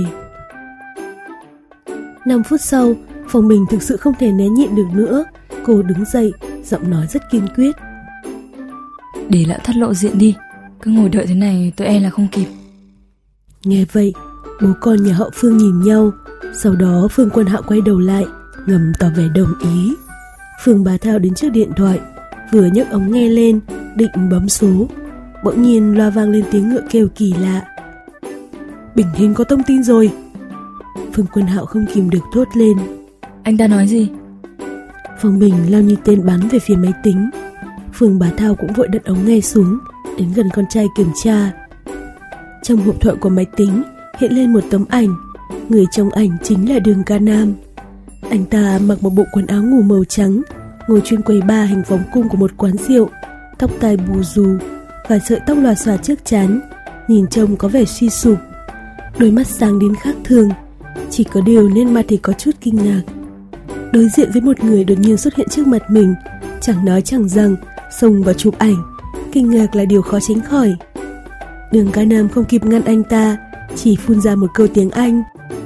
năm phút sau, Phong Bình thực sự không thể né nhịn được nữa. Cô đứng dậy, giọng nói rất kiên quyết. Để lão thất lộ diện đi, cứ ngồi đợi thế này tôi e là không kịp. Nghe vậy, bố con nhà họ Phương nhìn nhau. Sau đó Phương Quân Hạo quay đầu lại, ngầm tỏ vẻ đồng ý. Phương Bá Thao đến trước điện thoại, vừa nhấc ống nghe lên, định bấm số. Bỗng nhiên loa vang lên tiếng ngựa kêu kỳ lạ. Bình Thìn có thông tin rồi. Phương Quân Hạo không kìm được thốt lên. Anh ta nói gì? Phong Bình lao như tên bắn về phía máy tính. Phương Bá Thao cũng vội đặt ống nghe xuống, đến gần con trai kiểm tra. Trong hộp thoại của máy tính hiện lên một tấm ảnh. Người trong ảnh chính là Đường Ca Nam. Anh ta mặc một bộ quần áo ngủ màu trắng, ngồi trên quầy bar hình vòng cung của một quán rượu, tóc tai bù xù, vài sợi tóc lòa xòa trước trán, nhìn trông có vẻ suy sụp. Đôi mắt sáng đến khác thường, chỉ có điều nên mặt thì có chút kinh ngạc. Đối diện với một người đột nhiên xuất hiện trước mặt mình, chẳng nói chẳng rằng, xông vào chụp ảnh, kinh ngạc là điều khó tránh khỏi. Đường Ca Nam không kịp ngăn anh ta, chỉ phun ra một câu tiếng Anh.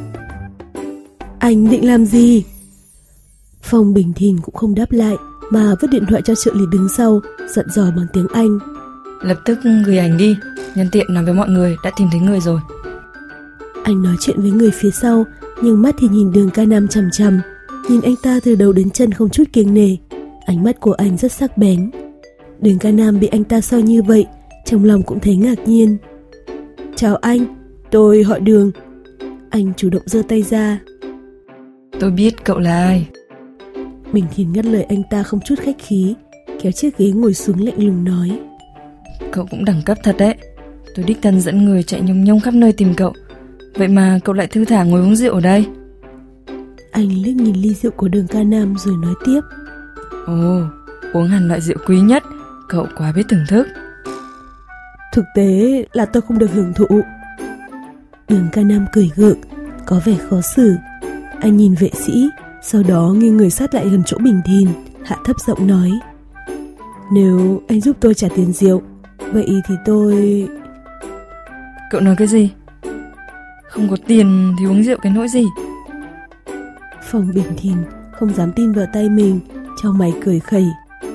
Anh định làm gì? Phong Bình Thìn cũng không đáp lại, mà vứt điện thoại cho trợ lý đứng sau, dặn dò bằng tiếng Anh. Lập tức gửi ảnh đi, nhân tiện nói với mọi người đã tìm thấy người rồi. Anh nói chuyện với người phía sau, nhưng mắt thì nhìn Đường Ca Nam chằm chằm, nhìn anh ta từ đầu đến chân không chút kiêng nể. Ánh mắt của anh rất sắc bén. Đường Ca Nam bị anh ta soi như vậy, trong lòng cũng thấy ngạc nhiên. Chào anh, tôi họ Đường. Anh chủ động giơ tay ra. Tôi biết cậu là ai. Bình Thìn ngắt lời anh ta không chút khách khí, kéo chiếc ghế ngồi xuống lạnh lùng nói. Cậu cũng đẳng cấp thật đấy. Tôi đích thân dẫn người chạy nhông nhông khắp nơi tìm cậu, vậy mà cậu lại thư thả ngồi uống rượu ở đây. Anh liếc nhìn ly rượu của Đường Ca Nam rồi nói tiếp. Ồ, uống hẳn loại rượu quý nhất, cậu quá biết thưởng thức. Thực tế là tôi không được hưởng thụ. Đường Ca Nam cười gượng, có vẻ khó xử. Anh nhìn vệ sĩ, sau đó nghiêng người sát lại gần chỗ Bình Thìn, hạ thấp giọng nói: Nếu anh giúp tôi trả tiền rượu, vậy thì tôi... Cậu nói cái gì? Không có tiền thì uống rượu cái nỗi gì? Phong Bình Thìn không dám tin vào tay mình, chau mày cười khẩy: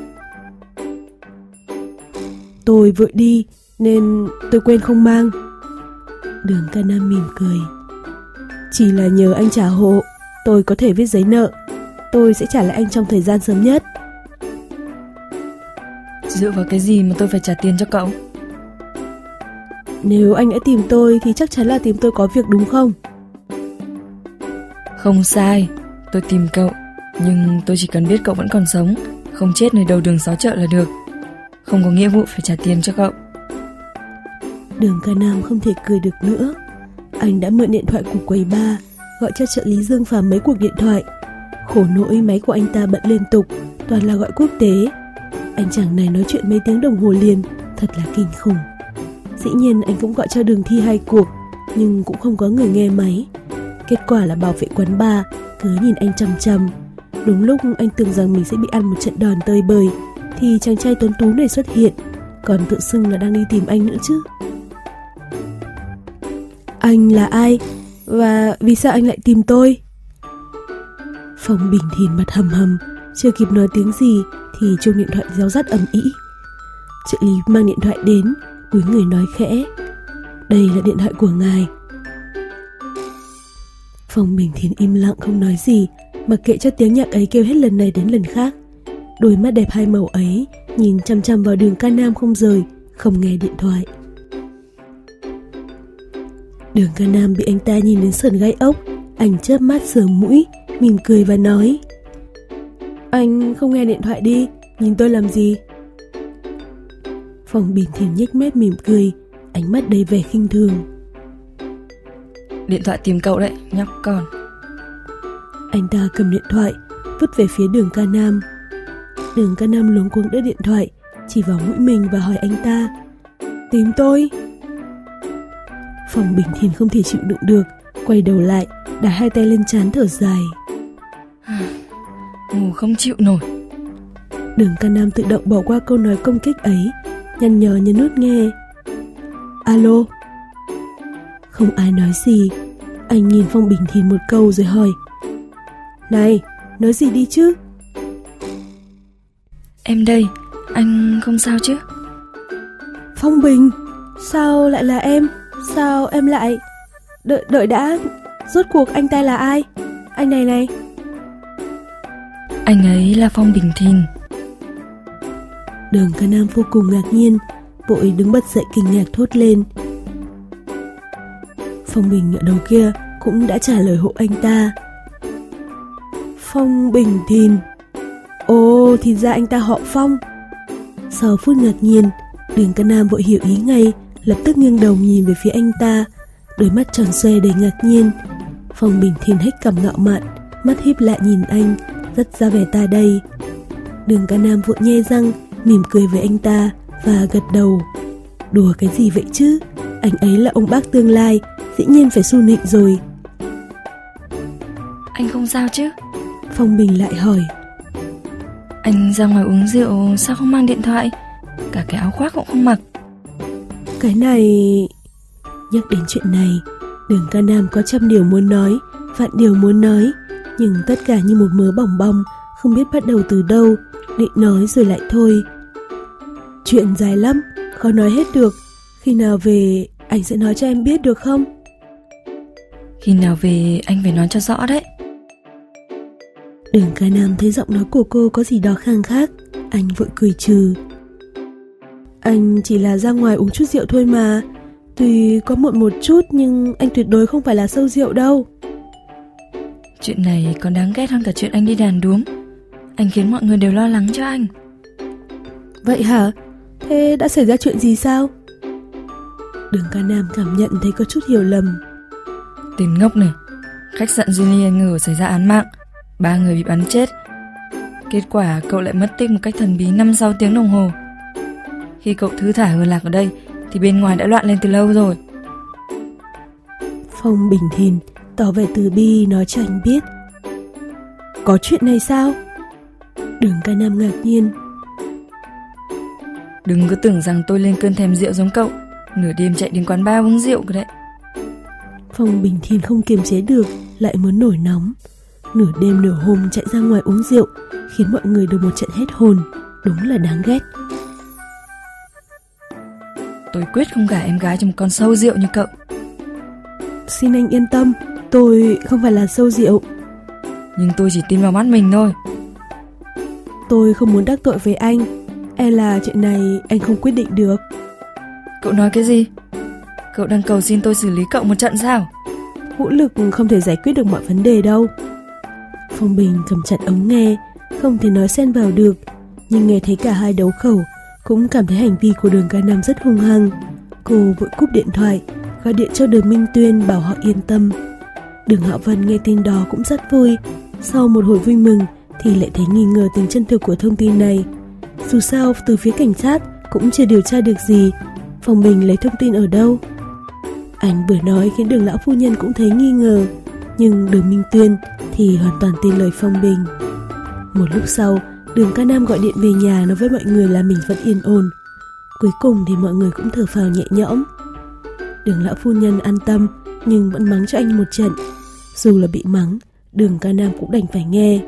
Tôi vội đi nên tôi quên không mang. Đường Ca Nam mỉm cười: Chỉ là nhờ anh trả hộ, tôi có thể viết giấy nợ. Tôi sẽ trả lại anh trong thời gian sớm nhất. Dựa vào cái gì mà tôi phải trả tiền cho cậu? Nếu anh đã tìm tôi thì chắc chắn là tìm tôi có việc đúng không? Không sai, tôi tìm cậu, nhưng tôi chỉ cần biết cậu vẫn còn sống, không chết nơi đầu đường xó chợ là được. Không có nghĩa vụ phải trả tiền cho cậu. Đường Ca Nam không thể cười được nữa. Anh đã mượn điện thoại của quầy bar, gọi cho trợ lý Dương Phàm mấy cuộc điện thoại. Khổ nỗi máy của anh ta bận liên tục, toàn là gọi quốc tế. Anh chàng này nói chuyện mấy tiếng đồng hồ liền, thật là kinh khủng. Dĩ nhiên anh cũng gọi cho Đường Thi hai cuộc, nhưng cũng không có người nghe máy. Kết quả là bảo vệ quán bar cứ nhìn anh chằm chằm. Đúng lúc anh tưởng rằng mình sẽ bị ăn một trận đòn tơi bời, thì chàng trai tuấn tú này xuất hiện, còn tự xưng là đang đi tìm anh nữa chứ. Anh là ai? Và vì sao anh lại tìm tôi? Phong Bình Thìn mặt hầm hầm, chưa kịp nói tiếng gì thì chuông điện thoại réo rắt ầm ĩ. Trợ lý mang điện thoại đến, cúi người nói khẽ: Đây là điện thoại của ngài. Phong Bình Thìn im lặng không nói gì, mặc kệ cho tiếng nhạc ấy kêu hết lần này đến lần khác. Đôi mắt đẹp hai màu ấy nhìn chăm chăm vào Đường Ca Nam không rời, không nghe điện thoại. Đường Ca Nam bị anh ta nhìn đến sởn gai ốc. Anh chớp mắt sờ mũi, mỉm cười và nói: Anh không nghe điện thoại đi, nhìn tôi làm gì? Phong Bình Thìn nhếch mép mỉm cười, ánh mắt đầy vẻ khinh thường: Điện thoại tìm cậu đấy, nhóc con. Anh ta cầm điện thoại, vứt về phía Đường Ca Nam. Đường Ca Nam luống cuống đỡ điện thoại, chỉ vào mũi mình và hỏi anh ta: Tìm tôi? Phong Bình Thìn không thể chịu đựng được, quay đầu lại, đặt hai tay lên trán thở dài: Ngủ không chịu nổi. Đường Ca Nam tự động bỏ qua câu nói công kích ấy, nhăn nhò nhấn nút nghe. Alo? Không ai nói gì. Anh nhìn Phong Bình Thìn một câu rồi hỏi: Này, nói gì đi chứ? Em đây, anh không sao chứ? Phong Bình, sao lại là em? Sao em lại... Đợi, đợi đã, rốt cuộc anh ta là ai? Anh này này. Anh ấy là Phong Bình Thìn. Đường Ca Nam vô cùng ngạc nhiên, vội đứng bật dậy kinh ngạc thốt lên. Phong Bình ở đầu kia cũng đã trả lời hộ anh ta. Phong Bình Thìn. Ồ, thì ra anh ta họ Phong. Sau phút ngạc nhiên, Đường Ca Nam vội hiểu ý ngay, lập tức nghiêng đầu nhìn về phía anh ta, đôi mắt tròn xoe đầy ngạc nhiên. Phong Bình Thìn hếch cằm ngạo mạn, mắt híp lại nhìn anh, rất ra vẻ ta đây. Đường Ca Nam vội nhe răng, mỉm cười với anh ta và gật đầu. Đùa cái gì vậy chứ? Anh ấy là ông bác tương lai, dĩ nhiên phải su nịnh rồi. Anh không sao chứ? Phong Bình lại hỏi. Anh ra ngoài uống rượu sao không mang điện thoại? Cả cái áo khoác cũng không mặc. Cái này... Nhắc đến chuyện này, Đường Ca Nam có trăm điều muốn nói, vạn điều muốn nói, nhưng tất cả như một mớ bòng bong, không biết bắt đầu từ đâu, định nói rồi lại thôi. Chuyện dài lắm, khó nói hết được. Khi nào về anh sẽ nói cho em biết được không? Khi nào về anh phải nói cho rõ đấy. Đường Ca Nam thấy giọng nói của cô có gì đó khang khác, anh vội cười trừ. Anh chỉ là ra ngoài uống chút rượu thôi mà. Tuy có muộn một chút nhưng anh tuyệt đối không phải là sâu rượu đâu. Chuyện này còn đáng ghét hơn cả chuyện anh đi đàn đúm. Anh khiến mọi người đều lo lắng cho anh. Vậy hả? Thế đã xảy ra chuyện gì sao? Đường Ca Nam cảm nhận thấy có chút hiểu lầm. Tên ngốc này, khách sạn Julian ngờ xảy ra án mạng, ba người bị bắn chết. Kết quả cậu lại mất tích một cách thần bí năm sáu tiếng đồng hồ. Khi cậu thư thả hờ lạc ở đây thì bên ngoài đã loạn lên từ lâu rồi. Phong Bình Thìn tỏ vẻ từ bi nói cho anh biết. Có chuyện này sao? Đường Ca Nam ngạc nhiên. Đừng có tưởng rằng tôi lên cơn thèm rượu giống cậu, nửa đêm chạy đến quán bar uống rượu cơ đấy. Phong Bình Thiên không kiềm chế được, lại muốn nổi nóng. Nửa đêm nửa hôm chạy ra ngoài uống rượu, khiến mọi người được một trận hết hồn. Đúng là đáng ghét. Tôi quyết không gả em gái cho một con sâu rượu như cậu. Xin anh yên tâm, tôi không phải là sâu rượu. Nhưng tôi chỉ tin vào mắt mình thôi. Tôi không muốn đắc tội với anh, e là chuyện này anh không quyết định được. Cậu nói cái gì? Cậu đang cầu xin tôi xử lý cậu một trận sao? Vũ lực không thể giải quyết được mọi vấn đề đâu. Phong Bình cầm chặt ống nghe, không thể nói xen vào được, nhưng nghe thấy cả hai đấu khẩu, cũng cảm thấy hành vi của Đường Ca Nam rất hung hăng. Cô vội cúp điện thoại, gọi điện cho Đường Minh Tuyên bảo họ yên tâm. Đường Hạo Vân nghe tin đó cũng rất vui. Sau một hồi vui mừng thì lại thấy nghi ngờ tính chân thực của thông tin này. Dù sao từ phía cảnh sát cũng chưa điều tra được gì, Phong Bình lấy thông tin ở đâu? Anh vừa nói khiến Đường lão phu nhân cũng thấy nghi ngờ, nhưng Đường Minh Tuyên thì hoàn toàn tin lời Phong Bình. Một lúc sau, Đường Ca Nam gọi điện về nhà nói với mọi người là mình vẫn yên ổn. Cuối cùng thì mọi người cũng thở phào nhẹ nhõm. Đường lão phu nhân an tâm nhưng vẫn mắng cho anh một trận. Dù là bị mắng, Đường Ca Nam cũng đành phải nghe.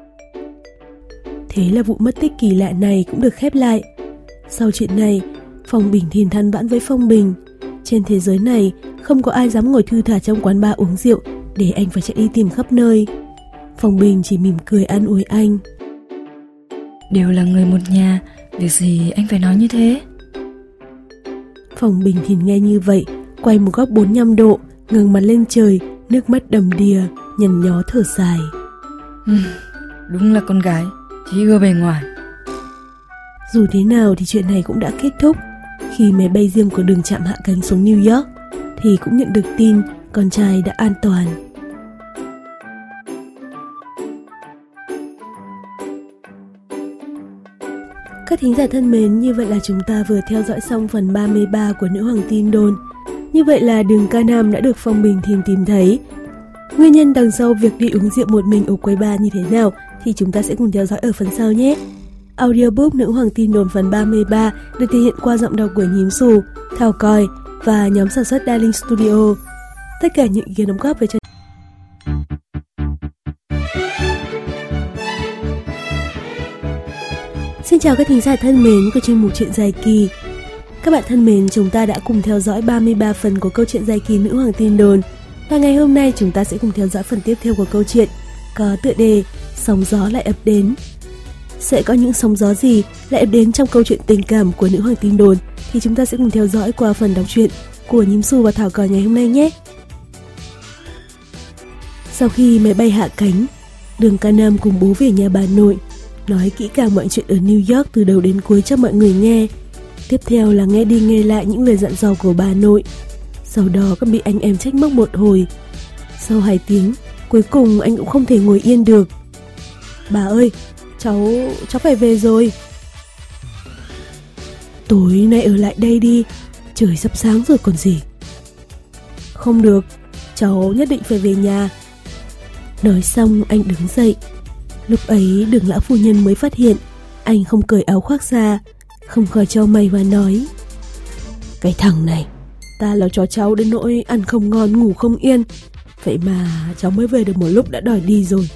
Thế là vụ mất tích kỳ lạ này cũng được khép lại. Sau chuyện này, Phong Bình Thiên than vãn với Phong Bình. Trên thế giới này không có ai dám ngồi thư thả trong quán bar uống rượu để anh phải chạy đi tìm khắp nơi. Phong Bình chỉ mỉm cười an ủi anh. Đều là người một nhà, việc gì anh phải nói như thế? Phong Bình Thiên nghe như vậy, quay một góc bốn mươi lăm độ, ngẩng mặt lên trời, nước mắt đầm đìa, nhằn nhó thở dài. Ừ, đúng là con gái, chỉ ưa bề ngoài. Dù thế nào thì chuyện này cũng đã kết thúc. Khi máy bay riêng của Đường Trạm hạ cánh xuống New York thì cũng nhận được tin con trai đã an toàn. Các thính giả thân mến, như vậy là chúng ta vừa theo dõi xong phần ba mươi ba của Nữ Hoàng Tin Đồn. Như vậy là Đường Ca Nam đã được Phong Bình Thiên tìm thấy. Nguyên nhân đằng sau việc đi uống rượu một mình ở quầy bar như thế nào thì chúng ta sẽ cùng theo dõi ở phần sau nhé. Audiobook Nữ Hoàng Tin Đồn phần ba mươi ba được thể hiện qua giọng đọc của Nhím Xù, Thảo Còi và nhóm sản xuất Darling Studio. Tất cả những ý kiến đóng góp về cho Xin chào các thính giả thân mến của chuyên mục Chuyện Dài Kỳ. Các bạn thân mến, chúng ta đã cùng theo dõi ba mươi ba phần của câu chuyện dài kỳ Nữ Hoàng Tin Đồn. Và ngày hôm nay chúng ta sẽ cùng theo dõi phần tiếp theo của câu chuyện có tựa đề Sóng gió lại ập đến. Sẽ có những sóng gió gì lại ập đến trong câu chuyện tình cảm của Nữ Hoàng Tin Đồn thì chúng ta sẽ cùng theo dõi qua phần đọc truyện của Nhím Xù và Thảo Còi ngày hôm nay nhé. Sau khi máy bay hạ cánh, Đường Ca Nam cùng bố về nhà bà nội, nói kỹ càng mọi chuyện ở New York từ đầu đến cuối cho mọi người nghe. Tiếp theo là nghe đi nghe lại những lời dặn dò của bà nội. Sau đó các bị anh em trách móc một hồi. Sau hai tiếng, cuối cùng anh cũng không thể ngồi yên được. Bà ơi, cháu, cháu phải về rồi. Tối nay ở lại đây đi, trời sắp sáng rồi còn gì. Không được, cháu nhất định phải về nhà. Nói xong anh đứng dậy. Lúc ấy Đường lão phu nhân mới phát hiện anh không cởi áo khoác ra, không khỏi chau mày và nói: Cái thằng này, ta lo cho cháu đến nỗi ăn không ngon ngủ không yên, vậy mà cháu mới về được một lúc đã đòi đi rồi.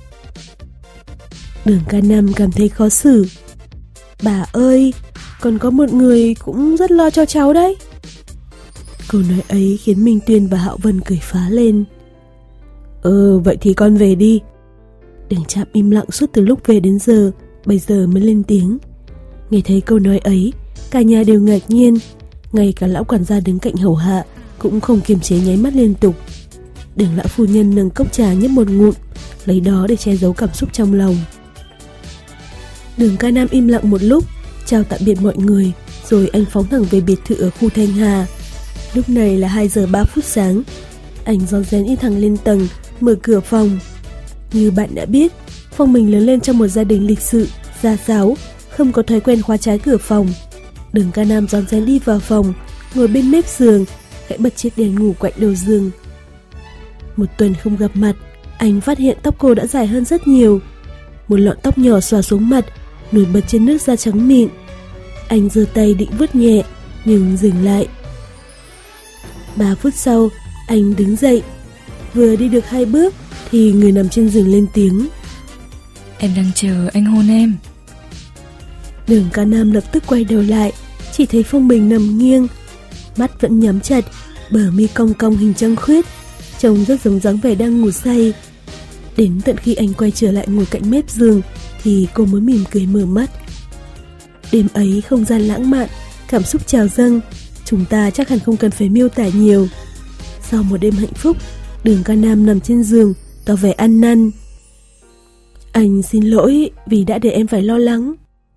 Đường Ca Nam cảm thấy khó xử. Bà ơi, còn có một người cũng rất lo cho cháu đấy. Câu nói ấy khiến Minh Tuyên và Hạo Vân cười phá lên. Ừ, vậy thì con về đi. Đường Trạm im lặng suốt từ lúc về đến giờ, bây giờ mới lên tiếng. Nghe thấy câu nói ấy, cả nhà đều ngạc nhiên. Ngay cả lão quản gia đứng cạnh hầu hạ cũng không kiềm chế nháy mắt liên tục. Đường lão phu nhân nâng cốc trà nhấp một ngụm, lấy đó để che giấu cảm xúc trong lòng. Đường Ca Nam im lặng một lúc, chào tạm biệt mọi người, rồi anh phóng thẳng về biệt thự ở khu Thanh Hà. Lúc này là hai giờ ba phút sáng. Anh rón rén đi thẳng lên tầng, mở cửa phòng. Như bạn đã biết, Phong Bình lớn lên trong một gia đình lịch sự, gia giáo, không có thói quen khóa trái cửa phòng. Đường Ca Nam rón rén đi vào phòng, ngồi bên mép giường, khẽ bật chiếc đèn ngủ quạnh đầu giường. Một tuần không gặp mặt, anh phát hiện tóc cô đã dài hơn rất nhiều. một lọn tóc nhỏ xõa xuống mặt, nổi bật trên nước da trắng mịn. Anh giơ tay định vuốt nhẹ, nhưng dừng lại. Ba phút sau, anh đứng dậy. Vừa đi được hai bước, thì người nằm trên giường lên tiếng. Em đang chờ anh hôn em. Đường Ca Nam lập tức quay đầu lại, chỉ thấy Phong Bình nằm nghiêng, mắt vẫn nhắm chặt, bờ mi cong cong hình trăng khuyết, trông rất giống dáng vẻ đang ngủ say. Đến tận khi anh quay trở lại ngồi cạnh mép giường thì cô mới mỉm cười mở mắt. Đêm ấy không gian lãng mạn, cảm xúc trào dâng, chúng ta chắc hẳn không cần phải miêu tả nhiều. Sau một đêm hạnh phúc, Đường Ca Nam nằm trên giường, tỏ vẻ ăn năn. Anh xin lỗi vì đã để em phải lo lắng.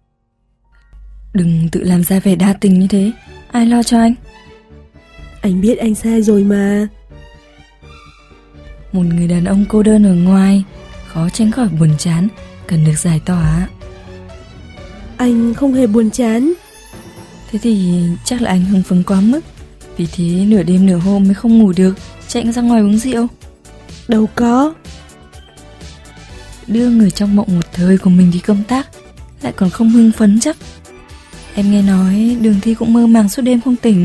Đừng tự làm ra vẻ đa tình như thế, ai lo cho anh? Anh biết anh sai rồi mà. Một người đàn ông cô đơn ở ngoài, khó tránh khỏi buồn chán, cần được giải tỏa. Anh không hề buồn chán. Thế thì chắc là anh hưng phấn quá mức, vì thế nửa đêm nửa hôm mới không ngủ được, chạy ra ngoài uống rượu. Đâu có. Đưa người trong mộng một thời của mình đi công tác, lại còn không hưng phấn chắc. Em nghe nói Đường Thi cũng mơ màng suốt đêm không tỉnh.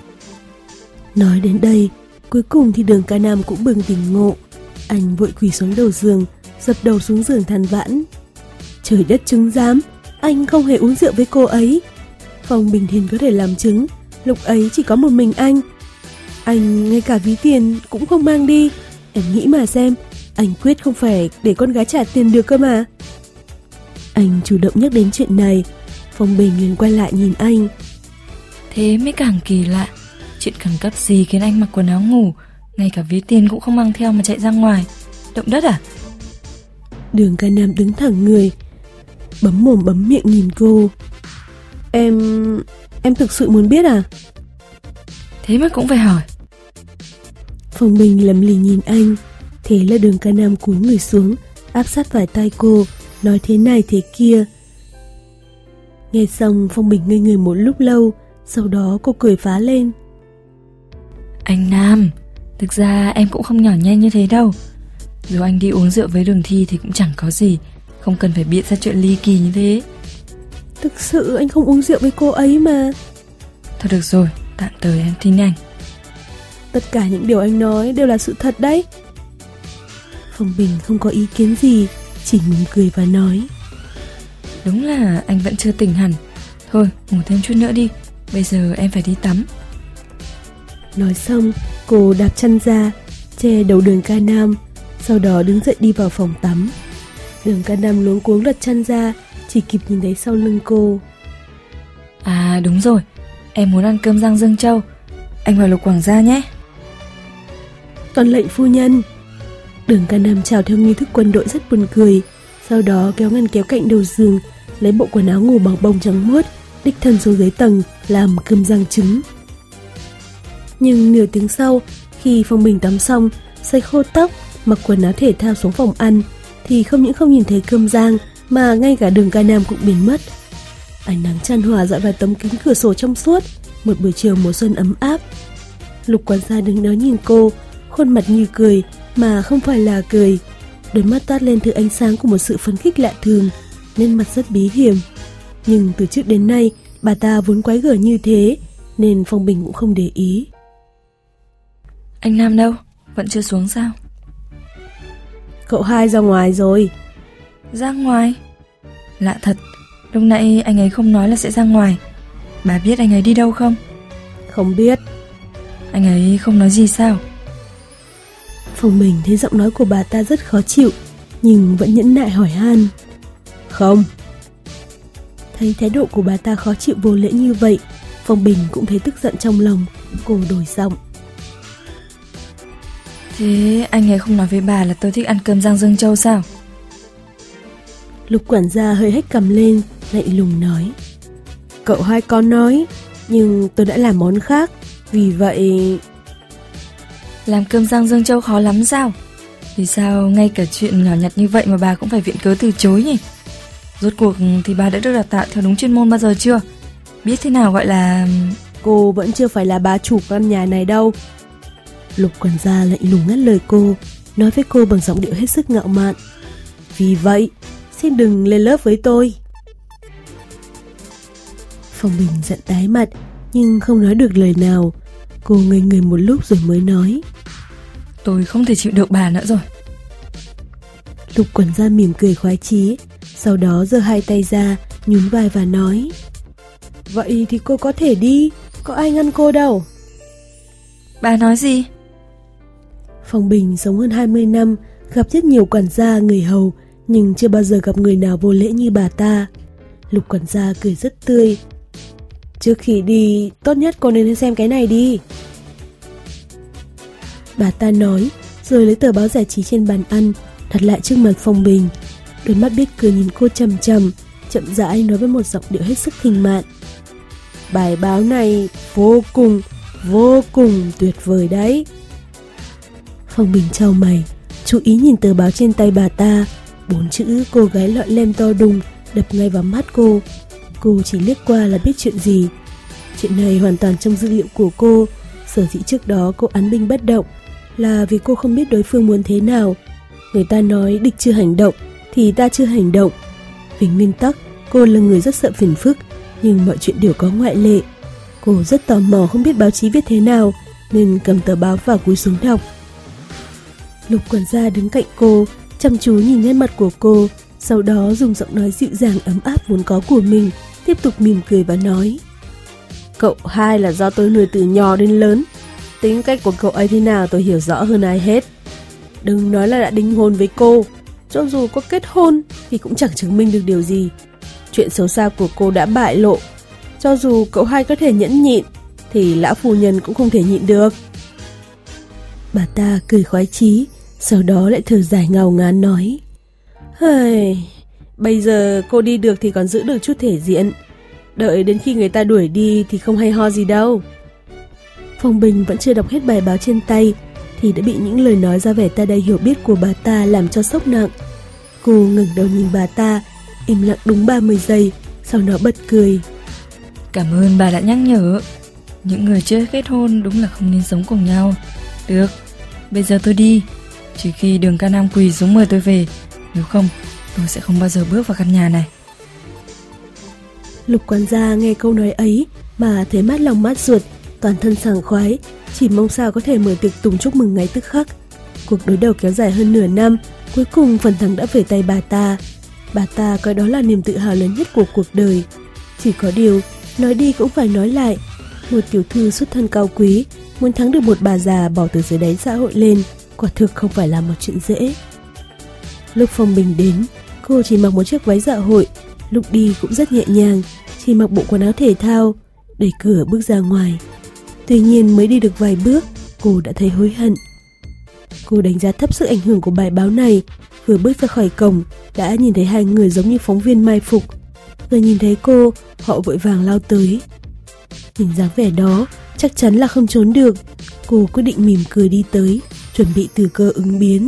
Nói đến đây, cuối cùng thì Đường Ca Nam cũng bừng tỉnh ngộ. Anh vội quỳ xuống đầu giường, dập đầu xuống giường than vãn. Trời đất chứng giám, anh không hề uống rượu với cô ấy. Phong Bình Thiên có thể làm chứng, lúc ấy chỉ có một mình anh. Anh ngay cả ví tiền cũng không mang đi. Em nghĩ mà xem, anh quyết không phải để con gái trả tiền được cơ mà. Anh chủ động nhắc đến chuyện này. Phong Bình liền quay lại nhìn anh. Thế mới càng kỳ lạ. Chuyện khẩn cấp gì khiến anh mặc quần áo ngủ, ngay cả ví tiền cũng không mang theo mà chạy ra ngoài? Động đất à? Đường Ca Nam đứng thẳng người, bấm mồm bấm miệng nhìn cô. Em... em thực sự muốn biết à? Thế mà cũng phải hỏi. Phong Bình lầm lì nhìn anh. Thế là Đường Ca Nam cúi người xuống, áp sát vào tai cô, nói thế này thế kia. Nghe xong, Phong Bình ngây người một lúc lâu, sau đó cô cười phá lên. Anh Nam, thực ra em cũng không nhỏ nhen như thế đâu. Dù anh đi uống rượu với Đường Thi thì cũng chẳng có gì, không cần phải biện ra chuyện ly kỳ như thế. Thực sự anh không uống rượu với cô ấy mà. Thôi được rồi, tạm thời em tin anh. Tất cả những điều anh nói đều là sự thật đấy. Phong Bình không có ý kiến gì, chỉ mỉm cười và nói. Đúng là anh vẫn chưa tỉnh hẳn. Thôi ngủ thêm chút nữa đi, bây giờ em phải đi tắm. Nói xong, cô đạp chân ra, che đầu Đường Ca Nam, sau đó đứng dậy đi vào phòng tắm. Đường Ca Nam luống cuống lật chân ra, chỉ kịp nhìn thấy sau lưng cô. À đúng rồi, em muốn ăn cơm rang Dương Châu. Anh vào Lục Quảng gia nhé. Tuân lệnh phu nhân. Đường Ca Nam chào theo nghi thức quân đội rất buồn cười, sau đó kéo ngăn kéo cạnh đầu giường, lấy bộ quần áo ngủ bằng bông trắng muốt, đích thân xuống dưới tầng làm cơm rang trứng. Nhưng nửa tiếng sau, khi Phong Bình tắm xong, sấy khô tóc, mặc quần áo thể thao xuống phòng ăn, thì không những không nhìn thấy cơm rang mà ngay cả Đường Ca Nam cũng biến mất. Ánh nắng chan hòa dọi vào tấm kính cửa sổ trong suốt, một buổi chiều mùa xuân ấm áp. Lục Quản gia đứng đó nhìn cô, khuôn mặt như cười mà không phải là cười, đôi mắt toát lên thứ ánh sáng của một sự phấn khích lạ thường, nên mặt rất bí hiểm. Nhưng từ trước đến nay bà ta vốn quái gở như thế, nên Phong Bình cũng không để ý. Anh Nam đâu? Vẫn chưa xuống sao? Cậu hai ra ngoài rồi. Ra ngoài? Lạ thật, lúc nãy anh ấy không nói là sẽ ra ngoài. Bà biết anh ấy đi đâu không? Không biết. Anh ấy không nói gì sao? Phong Bình thấy giọng nói của bà ta rất khó chịu, nhưng vẫn nhẫn nại hỏi han. Không. Thấy thái độ của bà ta khó chịu vô lễ như vậy, Phong Bình cũng thấy tức giận trong lòng. Cô đổi giọng. Thế anh ấy không nói với bà là tôi thích ăn cơm rang Dương Châu sao? Lục quản gia hơi hếch cằm lên, lạnh lùng nói. Cậu hai con nói, nhưng tôi đã làm món khác, vì vậy... Làm cơm rang Dương Châu khó lắm sao? Vì sao ngay cả chuyện nhỏ nhặt như vậy mà bà cũng phải viện cớ từ chối nhỉ? Rốt cuộc thì bà đã được đào tạo theo đúng chuyên môn bao giờ chưa? Biết thế nào gọi là... Cô vẫn chưa phải là bà chủ căn nhà này đâu. Lục quản gia lạnh lùng ngắt lời cô, nói với cô bằng giọng điệu hết sức ngạo mạn. Vì vậy, xin đừng lên lớp với tôi. Phong Bình giận tái mặt nhưng không nói được lời nào. Cô ngây người một lúc rồi mới nói: Tôi không thể chịu được bà nữa rồi. Lục Quản gia mỉm cười khoái chí, sau đó giơ hai tay ra, nhún vai và nói: Vậy thì cô có thể đi, có ai ngăn cô đâu. Bà nói gì? Phong Bình sống hơn hai mươi năm, gặp rất nhiều quản gia, người hầu, nhưng chưa bao giờ gặp người nào vô lễ như bà ta. Lục Quản gia cười rất tươi: Trước khi đi, tốt nhất cô nên xem cái này đi. Bà ta nói, rồi lấy tờ báo giải trí trên bàn ăn, đặt lại trước mặt Phong Bình. Đôi mắt biết cười nhìn cô chằm chằm, chậm rãi nói với một giọng điệu hết sức khinh mạn: Bài báo này vô cùng, vô cùng tuyệt vời đấy. Phong Bình chau mày, chú ý nhìn tờ báo trên tay bà ta. Bốn chữ cô gái lọ lem to đùng đập ngay vào mắt cô. Cô chỉ liếc qua là biết chuyện gì. Chuyện này hoàn toàn trong dữ liệu của cô. Sở dĩ trước đó cô án binh bất động là vì cô không biết đối phương muốn thế nào. Người ta nói địch chưa hành động thì ta chưa hành động. Vì nguyên tắc, cô là người rất sợ phiền phức, nhưng mọi chuyện đều có ngoại lệ. Cô rất tò mò không biết báo chí viết thế nào, nên cầm tờ báo và cúi xuống đọc. Lục Quản gia đứng cạnh cô, chăm chú nhìn nét mặt của cô, sau đó dùng giọng nói dịu dàng ấm áp vốn có của mình, tiếp tục mỉm cười và nói: Cậu hai là do tôi nuôi từ nhỏ đến lớn. Tính cách của cậu ấy thế nào tôi hiểu rõ hơn ai hết. Đừng nói là đã đính hôn với cô, cho dù có kết hôn thì cũng chẳng chứng minh được điều gì. Chuyện xấu xa của cô đã bại lộ. Cho dù cậu hai có thể nhẫn nhịn thì lão phu nhân cũng không thể nhịn được. Bà ta cười khoái chí, sau đó lại thở dài ngao ngán nói: Hây, bây giờ cô đi được thì còn giữ được chút thể diện. Đợi đến khi người ta đuổi đi thì không hay ho gì đâu. Phong Bình vẫn chưa đọc hết bài báo trên tay thì đã bị những lời nói ra vẻ ta đây hiểu biết của bà ta làm cho sốc nặng. Cô ngẩng đầu nhìn bà ta, im lặng đúng ba mươi giây, sau đó bật cười: Cảm ơn bà đã nhắc nhở. Những người chưa kết hôn đúng là không nên sống cùng nhau. Được, bây giờ tôi đi, trừ khi Đường Ca Nam quỳ xuống mời tôi về. Nếu không, tôi sẽ không bao giờ bước vào căn nhà này. Lục Quản gia nghe câu nói ấy mà thấy mát lòng mát ruột, toàn thân sảng khoái, chỉ mong sao có thể mở tiệc tùng chúc mừng ngay tức khắc. Cuộc đối đầu kéo dài hơn nửa năm, cuối cùng phần thắng đã về tay bà ta. Bà ta coi đó là niềm tự hào lớn nhất của cuộc đời. Chỉ có điều, nói đi cũng phải nói lại, một tiểu thư xuất thân cao quý muốn thắng được một bà già bỏ từ dưới đáy xã hội lên, quả thực không phải là một chuyện dễ. Lúc Phong Bình đến, cô chỉ mặc một chiếc váy dạ hội, lúc đi cũng rất nhẹ nhàng, chỉ mặc bộ quần áo thể thao, đẩy cửa bước ra ngoài. Tuy nhiên mới đi được vài bước, cô đã thấy hối hận. Cô đánh giá thấp sức ảnh hưởng của bài báo này, vừa bước ra khỏi cổng đã nhìn thấy hai người giống như phóng viên mai phục. Vừa nhìn thấy cô, họ vội vàng lao tới. Nhìn dáng vẻ đó, chắc chắn là không trốn được. Cô quyết định mỉm cười đi tới, chuẩn bị tùy cơ ứng biến.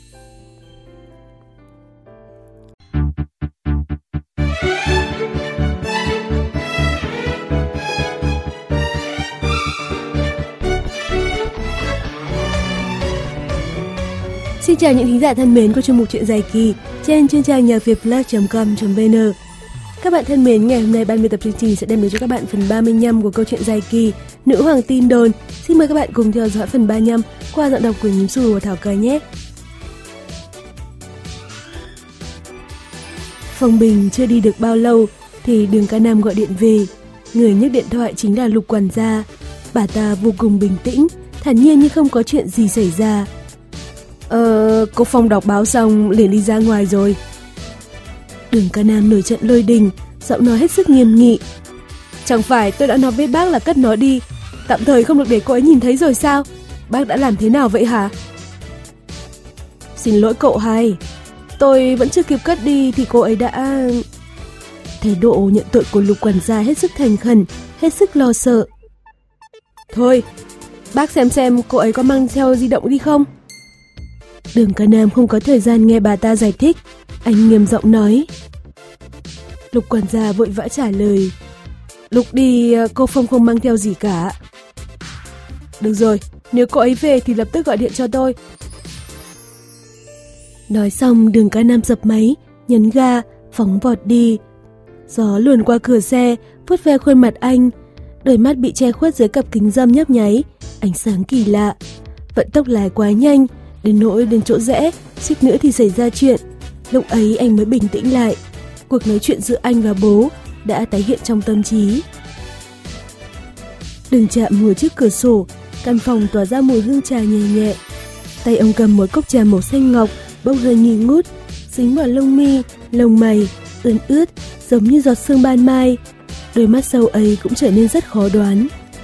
Xin chào những thính giả thân mến của chuyên mục Chuyện Dài Kỳ trên chuyên trang nhạc việt blog chấm com chấm vn. Các bạn thân mến, ngày hôm nay ban biên tập chương trình sẽ đem đến cho các bạn phần ba mươi lăm của câu chuyện dài kỳ Nữ Hoàng Tin Đồn. Xin mời các bạn cùng theo dõi phần ba mươi lăm qua giọng đọc của Nhím Xù và Thảo Cờ nhé. Phong Bình chưa đi được bao lâu thì Đường Ca Nam gọi điện về. Người nhấc điện thoại chính là Lục Quản gia. Bà ta vô cùng bình tĩnh, thản nhiên như không có chuyện gì xảy ra. Ờ, cô Phong đọc báo xong liền đi ra ngoài rồi. Đường Ca Nam nổi trận lôi đình, giọng nói hết sức nghiêm nghị. Chẳng phải tôi đã nói với bác là cất nó đi, tạm thời không được để cô ấy nhìn thấy rồi sao? Bác đã làm thế nào vậy hả? Xin lỗi cậu hai, tôi vẫn chưa kịp cất đi thì cô ấy đã... Thái độ nhận tội của Lục Quản gia hết sức thành khẩn, hết sức lo sợ. Thôi, bác xem xem cô ấy có mang theo di động đi không? Đường Ca Nam không có thời gian nghe bà ta giải thích, anh nghiêm giọng nói. Lục Quản gia vội vã trả lời. Lúc đi cô Phong không mang theo gì cả. Được rồi, nếu cô ấy về thì lập tức gọi điện cho tôi. Nói xong Đường Ca Nam dập máy, nhấn ga, phóng vọt đi. Gió luồn qua cửa xe, vuốt ve khuôn mặt anh. Đôi mắt bị che khuất dưới cặp kính râm nhấp nháy, ánh sáng kỳ lạ. Vận tốc lái quá nhanh, đến nỗi đến chỗ rẽ, suýt nữa thì xảy ra chuyện. Lúc ấy anh mới bình tĩnh lại. Cuộc nói chuyện giữa anh và bố đã tái hiện trong tâm trí. Đường Trạm ngồi trước cửa sổ, căn phòng tỏa ra mùi hương trà nhẹ nhẹ. Tay ông cầm một cốc trà màu xanh ngọc, bốc hơi nghi ngút, dính vào lông mi, lông mày, ươn ướt, giống như giọt sương ban mai. Đôi mắt sâu ấy cũng trở nên rất khó đoán.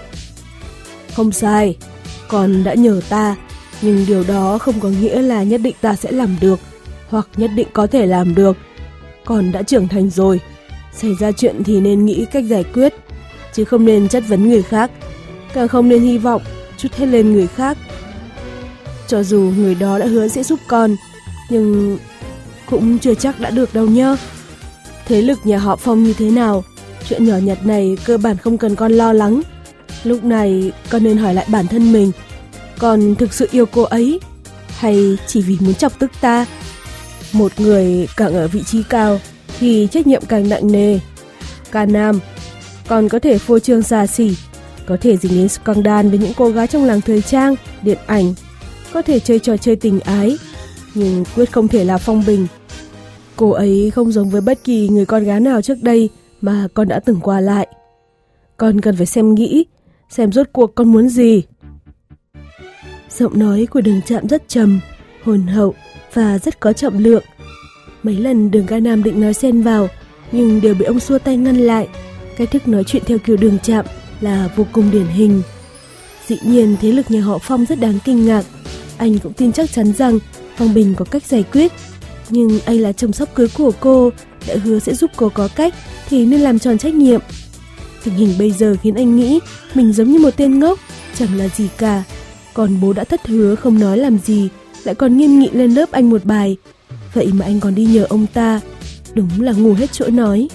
Không sai, con đã nhờ ta, nhưng điều đó không có nghĩa là nhất định ta sẽ làm được, hoặc nhất định có thể làm được. Con đã trưởng thành rồi, xảy ra chuyện thì nên nghĩ cách giải quyết, chứ không nên chất vấn người khác, càng không nên hy vọng trút hết lên người khác. Cho dù người đó đã hứa sẽ giúp con, nhưng cũng chưa chắc đã được đâu nhá. Thế lực nhà họ Phong như thế nào, chuyện nhỏ nhặt này cơ bản không cần con lo lắng. Lúc này con nên hỏi lại bản thân mình, con thực sự yêu cô ấy, hay chỉ vì muốn chọc tức ta? Một người càng ở vị trí cao thì trách nhiệm càng nặng nề. Ca Nam, con có thể phô trương xa xỉ, có thể dính đến scandal với những cô gái trong làng thời trang, điện ảnh, có thể chơi trò chơi tình ái, nhưng quyết không thể là Phong Bình. Cô ấy không giống với bất kỳ người con gái nào trước đây mà con đã từng qua lại. Con cần phải xem nghĩ, xem rốt cuộc con muốn gì. Giọng nói của Đường Trạm rất trầm, hồn hậu và rất có trọng lượng. Mấy lần Đường Ca Nam định nói xen vào, nhưng đều bị ông xua tay ngăn lại. Cách thức nói chuyện theo kiểu Đường Trạm là vô cùng điển hình. Dĩ nhiên thế lực nhà họ Phong rất đáng kinh ngạc. Anh cũng tin chắc chắn rằng Phong Bình có cách giải quyết. Nhưng anh là chồng sắp cưới của cô, đã hứa sẽ giúp cô có cách thì nên làm tròn trách nhiệm. Tình hình bây giờ khiến anh nghĩ mình giống như một tên ngốc, chẳng là gì cả. Còn bố đã thất hứa không nói làm gì, lại còn nghiêm nghị lên lớp anh một bài. Vậy mà anh còn đi nhờ ông ta, đúng là ngu hết chỗ nói.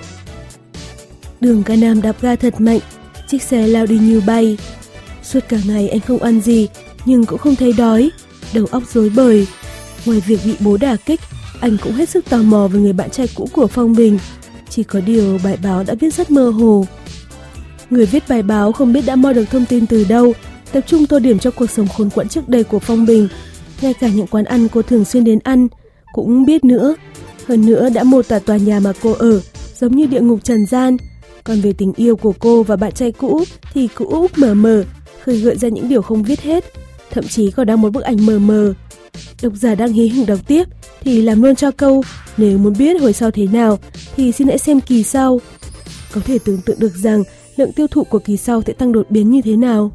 Đường Ca Nam đạp ga thật mạnh, chiếc xe lao đi như bay. Suốt cả ngày anh không ăn gì, nhưng cũng không thấy đói, đầu óc rối bời. Ngoài việc bị bố đả kích, anh cũng hết sức tò mò về người bạn trai cũ của Phong Bình. Chỉ có điều bài báo đã viết rất mơ hồ. Người viết bài báo không biết đã moi được thông tin từ đâu, tập trung tô điểm cho cuộc sống khốn quẫn trước đây của Phong Bình. Ngay cả những quán ăn cô thường xuyên đến ăn cũng biết nữa. Hơn nữa đã mô tả tòa nhà mà cô ở giống như địa ngục trần gian. Còn về tình yêu của cô và bạn trai cũ thì cứ úp mờ mờ, khơi gợi ra những điều không viết hết. Thậm chí còn đang một bức ảnh mờ mờ. Độc giả đang hí hửng đọc tiếp thì làm luôn cho câu nếu muốn biết hồi sau thế nào thì xin hãy xem kỳ sau. Có thể tưởng tượng được rằng lượng tiêu thụ của kỳ sau sẽ tăng đột biến như thế nào.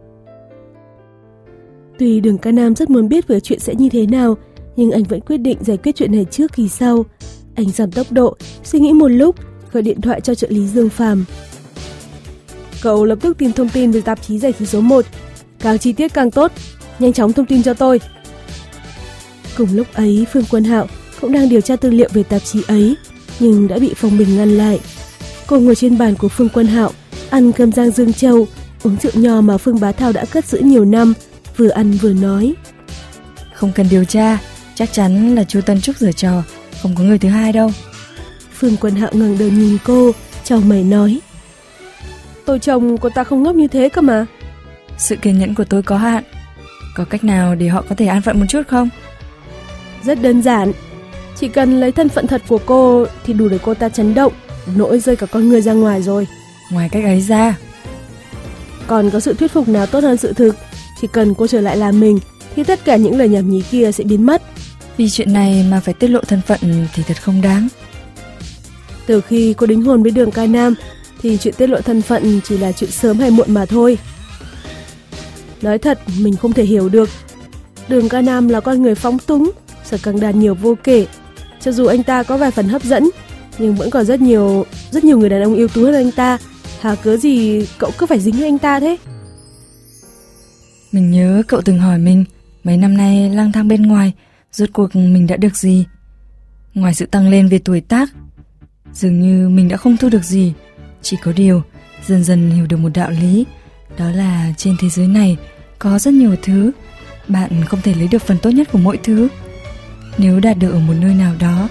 Tuy Đường Ca Nam rất muốn biết về chuyện sẽ như thế nào, nhưng anh vẫn quyết định giải quyết chuyện này trước kỳ sau. Anh giảm tốc độ, suy nghĩ một lúc, gọi điện thoại cho trợ lý Dương Phàm. Cậu lập tức tìm thông tin về tạp chí giải trí số một, càng chi tiết càng tốt, nhanh chóng thông tin cho tôi. Cùng lúc ấy, Phương Quân Hạo cũng đang điều tra tư liệu về tạp chí ấy, nhưng đã bị Phong Bình ngăn lại. Cô ngồi trên bàn của Phương Quân Hạo, ăn cơm rang Dương Châu, uống rượu nho mà Phương Bá Thao đã cất giữ nhiều năm, vừa ăn vừa nói. Không cần điều tra, chắc chắn là chú Tân Trúc giở trò, không có người thứ hai đâu. Phương Quân Hạo ngẩng đầu nhìn cô, chau mày nói. Tôi chồng của ta không ngốc như thế cơ mà. Sự kiên nhẫn của tôi có hạn. Có cách nào để họ có thể an phận một chút không? Rất đơn giản. Chỉ cần lấy thân phận thật của cô thì đủ để cô ta chấn động, nỗi rơi cả con người ra ngoài rồi. Ngoài cách ấy ra, còn có sự thuyết phục nào tốt hơn sự thực? Chỉ cần cô trở lại làm mình thì tất cả những lời nhảm nhí kia sẽ biến mất. Vì chuyện này mà phải tiết lộ thân phận thì thật không đáng. Từ khi cô đính hôn với Đường Ca Nam thì chuyện tiết lộ thân phận chỉ là chuyện sớm hay muộn mà thôi. Nói thật, mình không thể hiểu được. Đường Ca Nam là con người phóng túng, sở căng đàn nhiều vô kể. Cho dù anh ta có vài phần hấp dẫn, nhưng vẫn còn rất nhiều rất nhiều người đàn ông ưu tú hơn anh ta. Hà cớ gì cậu cứ phải dính với anh ta thế? Mình nhớ cậu từng hỏi mình mấy năm nay lang thang bên ngoài, rốt cuộc mình đã được gì? Ngoài sự tăng lên về tuổi tác, dường như mình đã không thu được gì. Chỉ có điều dần dần hiểu được một đạo lý, đó là trên thế giới này có rất nhiều thứ, bạn không thể lấy được phần tốt nhất của mỗi thứ. Nếu đạt được ở một nơi nào đó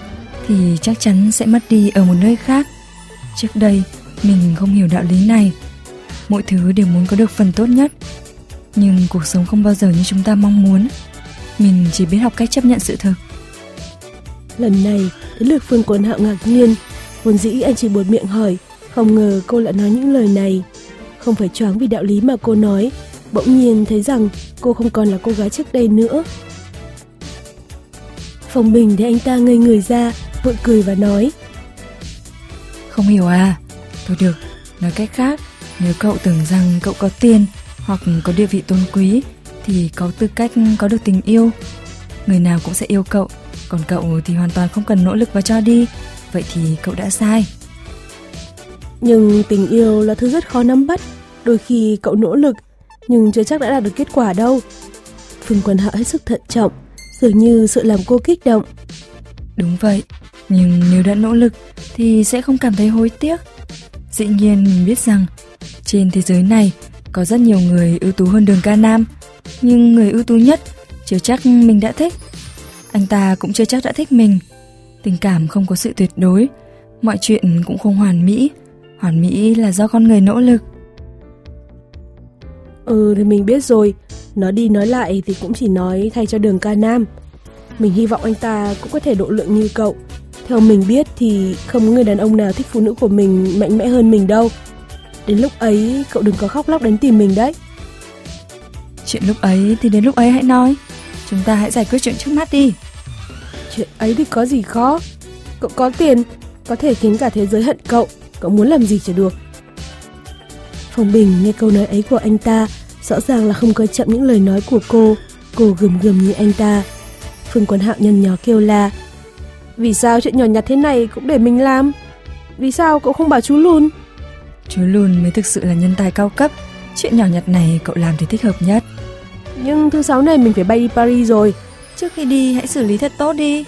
thì chắc chắn sẽ mất đi ở một nơi khác. Trước đây mình không hiểu đạo lý này. Mỗi thứ đều muốn có được phần tốt nhất, nhưng cuộc sống không bao giờ như chúng ta mong muốn. Mình chỉ biết học cách chấp nhận sự thực. Lần này đến lượt Phương Quân Hạo ngạc nhiên. Vốn dĩ anh chỉ buột miệng hỏi, không ngờ cô lại nói những lời này. Không phải choáng vì đạo lý mà cô nói, bỗng nhiên thấy rằng cô không còn là cô gái trước đây nữa. Phong Bình thấy anh ta ngây người ra, vội cười và nói: Không hiểu à? Thôi được, nói cách khác, nếu cậu tưởng rằng cậu có tiền hoặc có địa vị tôn quý thì có tư cách có được tình yêu. Người nào cũng sẽ yêu cậu, còn cậu thì hoàn toàn không cần nỗ lực và cho đi. Vậy thì cậu đã sai. Nhưng tình yêu là thứ rất khó nắm bắt. Đôi khi cậu nỗ lực nhưng chưa chắc đã đạt được kết quả đâu. Phương Quân Hạo hết sức thận trọng, dường như sợ làm cô kích động. Đúng vậy, nhưng nếu đã nỗ lực thì sẽ không cảm thấy hối tiếc. Dĩ nhiên mình biết rằng trên thế giới này có rất nhiều người ưu tú hơn Đường Ca Nam, nhưng người ưu tú nhất chưa chắc mình đã thích. Anh ta cũng chưa chắc đã thích mình. Tình cảm không có sự tuyệt đối, mọi chuyện cũng không hoàn mỹ. Hoàn mỹ là do con người nỗ lực. Ừ thì mình biết rồi. Nói đi nói lại thì cũng chỉ nói thay cho Đường Ca Nam. Mình hy vọng anh ta cũng có thể độ lượng như cậu. Theo mình biết thì không có người đàn ông nào thích phụ nữ của mình mạnh mẽ hơn mình đâu. Đến lúc ấy cậu đừng có khóc lóc đến tìm mình đấy. Chuyện lúc ấy thì đến lúc ấy hãy nói. Chúng ta hãy giải quyết chuyện trước mắt đi. Chuyện ấy thì có gì khó. Cậu có tiền, có thể khiến cả thế giới hận cậu. Cậu muốn làm gì chả được. Phong Bình nghe câu nói ấy của anh ta, rõ ràng là không coi trọng những lời nói của cô. Cô gườm gườm như anh ta. Phương Quân Hạo nhăn nhó kêu la: Vì sao chuyện nhỏ nhặt thế này cũng để mình làm? Vì sao cậu không bảo chú Lùn? Chú Lùn mới thực sự là nhân tài cao cấp. Chuyện nhỏ nhặt này cậu làm thì thích hợp nhất. Nhưng thứ sáu này mình phải bay đi Paris rồi. Trước khi đi hãy xử lý thật tốt đi.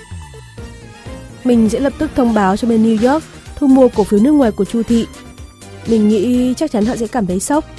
Mình sẽ lập tức thông báo cho bên New York thu mua cổ phiếu nước ngoài của Chu Thị. Mình nghĩ chắc chắn họ sẽ cảm thấy sốc.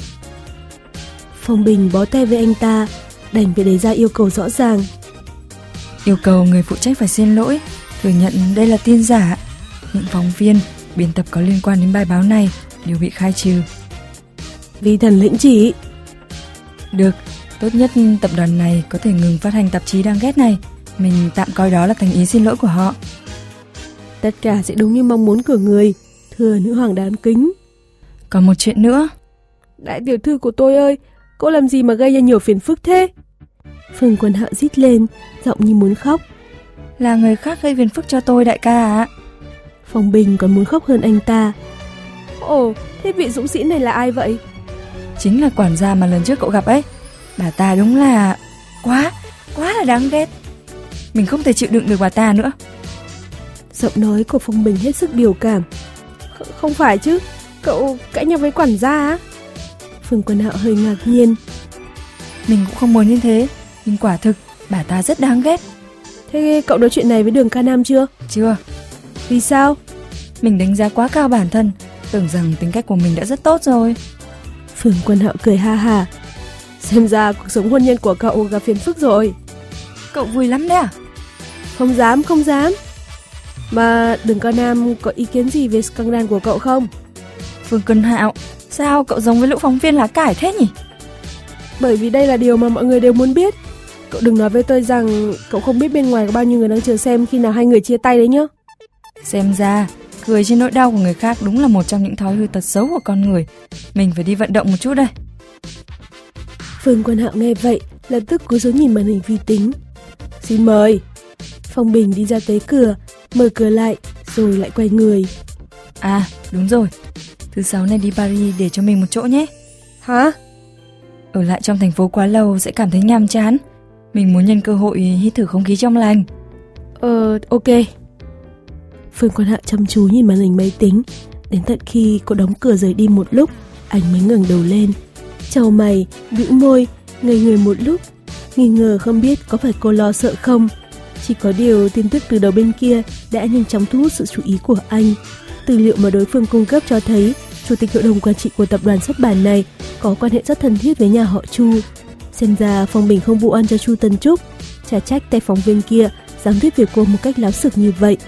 Phong Bình bó tay với anh ta, đành phải đề ra yêu cầu rõ ràng. Yêu cầu người phụ trách phải xin lỗi, thừa nhận đây là tin giả. Những phóng viên, biên tập có liên quan đến bài báo này đều bị khai trừ. Vì thần lĩnh chỉ. Được, tốt nhất tập đoàn này có thể ngừng phát hành tạp chí đáng ghét này. Mình tạm coi đó là thành ý xin lỗi của họ. Tất cả sẽ đúng như mong muốn của người, thưa nữ hoàng đáng kính. Còn một chuyện nữa. Đại tiểu thư của tôi ơi, cô làm gì mà gây ra nhiều phiền phức thế? Phương Quân Hạo rít lên, giọng như muốn khóc. Là người khác gây phiền phức cho tôi đại ca ạ. Phong Bình còn muốn khóc hơn anh ta. Ồ, thế vị dũng sĩ này là ai vậy? Chính là quản gia mà lần trước cậu gặp ấy. Bà ta đúng là quá, quá là đáng ghét. Mình không thể chịu đựng được bà ta nữa. Giọng nói của Phong Bình hết sức biểu cảm. Kh- Không phải chứ, cậu cãi nhau với quản gia á? Phương Quân Hạo hơi ngạc nhiên. Mình cũng không muốn như thế, nhưng quả thực bà ta rất đáng ghét. Thế cậu nói chuyện này với Đường Ca Nam chưa? Chưa. Vì sao? Mình đánh giá quá cao bản thân, tưởng rằng tính cách của mình đã rất tốt rồi. Phương Quân Hạo cười ha ha. Xem ra cuộc sống hôn nhân của cậu gặp phiền phức rồi. Cậu vui lắm đấy à? Không dám, không dám. Mà Đường Ca Nam có ý kiến gì về scandal của cậu không? Phương Quân Hạo, sao cậu giống với lũ phóng viên lá cải thế nhỉ? Bởi vì đây là điều mà mọi người đều muốn biết. Cậu đừng nói với tôi rằng cậu không biết bên ngoài có bao nhiêu người đang chờ xem khi nào hai người chia tay đấy nhá. Xem ra, cười trên nỗi đau của người khác đúng là một trong những thói hư tật xấu của con người. Mình phải đi vận động một chút đây. Phương Quân Hạo nghe vậy, lập tức cúi xuống nhìn màn hình vi tính. Xin mời. Phong Bình đi ra tới cửa, mở cửa lại, rồi lại quay người. À, đúng rồi. Thứ sáu này đi Paris để cho mình một chỗ nhé. Hả? Ở lại trong thành phố quá lâu sẽ cảm thấy nhàm chán. Mình muốn nhân cơ hội hít thử không khí trong lành. Ờ, ok. Phương Quân Hạo chăm chú nhìn màn hình máy tính. Đến tận khi cô đóng cửa rời đi một lúc, anh mới ngẩng đầu lên, chau mày, bĩu môi, ngây người một lúc, nghi ngờ không biết có phải cô lo sợ không. Chỉ có điều tin tức từ đầu bên kia đã nhanh chóng thu hút sự chú ý của anh. Tư liệu mà đối phương cung cấp cho thấy chủ tịch hội đồng quản trị của tập đoàn xuất bản này có quan hệ rất thân thiết với nhà họ Chu. Xem ra Phong Bình không vụ oan cho Chu Tân Trúc, chả trách tay phóng viên kia dám viết về cô một cách láo xược như vậy.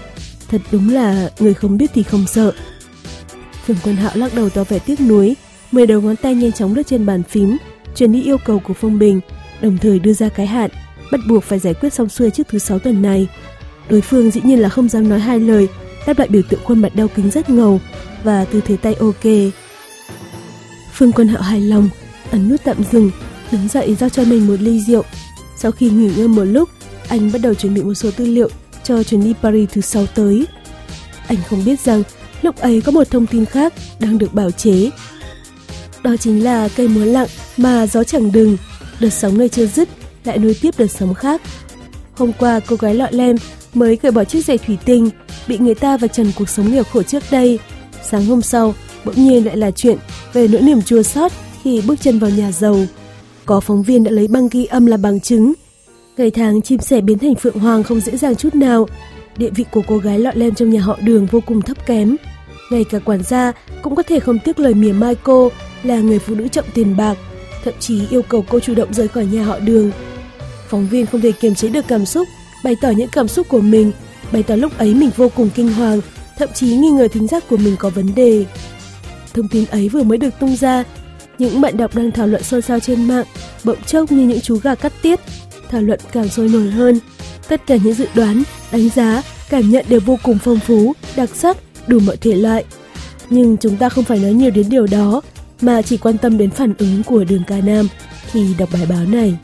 Thật đúng là người không biết thì không sợ. Phương Quân Hạo lắc đầu tỏ vẻ tiếc nuối, mười đầu ngón tay nhanh chóng lướt trên bàn phím, truyền đi yêu cầu của Phong Bình, đồng thời đưa ra cái hạn, bắt buộc phải giải quyết xong xuôi trước thứ sáu tuần này. Đối phương dĩ nhiên là không dám nói hai lời, đáp lại biểu tượng khuôn mặt đau kính rất ngầu và tư thế tay ok. Phương Quân Hạo hài lòng, ấn nút tạm dừng, đứng dậy giao cho mình một ly rượu. Sau khi nghỉ ngơi một lúc, anh bắt đầu chuẩn bị một số tư liệu cho chuyến đi Paris thứ sáu tới. Anh không biết rằng lúc ấy có một thông tin khác đang được bào chế. Đó chính là cây múa lặng mà gió chẳng đừng, đợt sóng này chưa dứt lại nối tiếp đợt sóng khác. Hôm qua cô gái lọ lem mới cởi bỏ chiếc giày thủy tinh bị người ta vạch trần cuộc sống nghèo khổ trước đây. Sáng hôm sau bỗng nhiên lại là chuyện về nỗi niềm chua xót khi bước chân vào nhà giàu. Có phóng viên đã lấy băng ghi âm làm bằng chứng. Ngày tháng chim sẻ biến thành phượng hoàng không dễ dàng chút nào. Địa vị của cô gái lọ lem trong nhà họ Đường vô cùng thấp kém. Ngay cả quản gia cũng có thể không tiếc lời mỉa mai cô là người phụ nữ trọng tiền bạc, thậm chí yêu cầu cô chủ động rời khỏi nhà họ Đường. Phóng viên không thể kiềm chế được cảm xúc, bày tỏ những cảm xúc của mình, bày tỏ lúc ấy mình vô cùng kinh hoàng, thậm chí nghi ngờ thính giác của mình có vấn đề. Thông tin ấy vừa mới được tung ra, những bạn đọc đang thảo luận xôn xao trên mạng, bỗng chốc như những chú gà cắt tiết, thảo luận càng sôi nổi hơn. Tất cả những dự đoán, đánh giá, cảm nhận đều vô cùng phong phú, đặc sắc, đủ mọi thể loại. Nhưng chúng ta không phải nói nhiều đến điều đó, mà chỉ quan tâm đến phản ứng của Đường Ca Nam khi đọc bài báo này.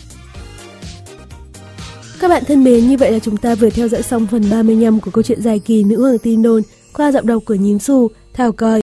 Các bạn thân mến, như vậy là chúng ta vừa theo dõi xong phần ba mươi lăm của câu chuyện dài kỳ Nữ Hoàng Tin Đồn qua giọng đọc của Nhím Xu, Thảo Còi.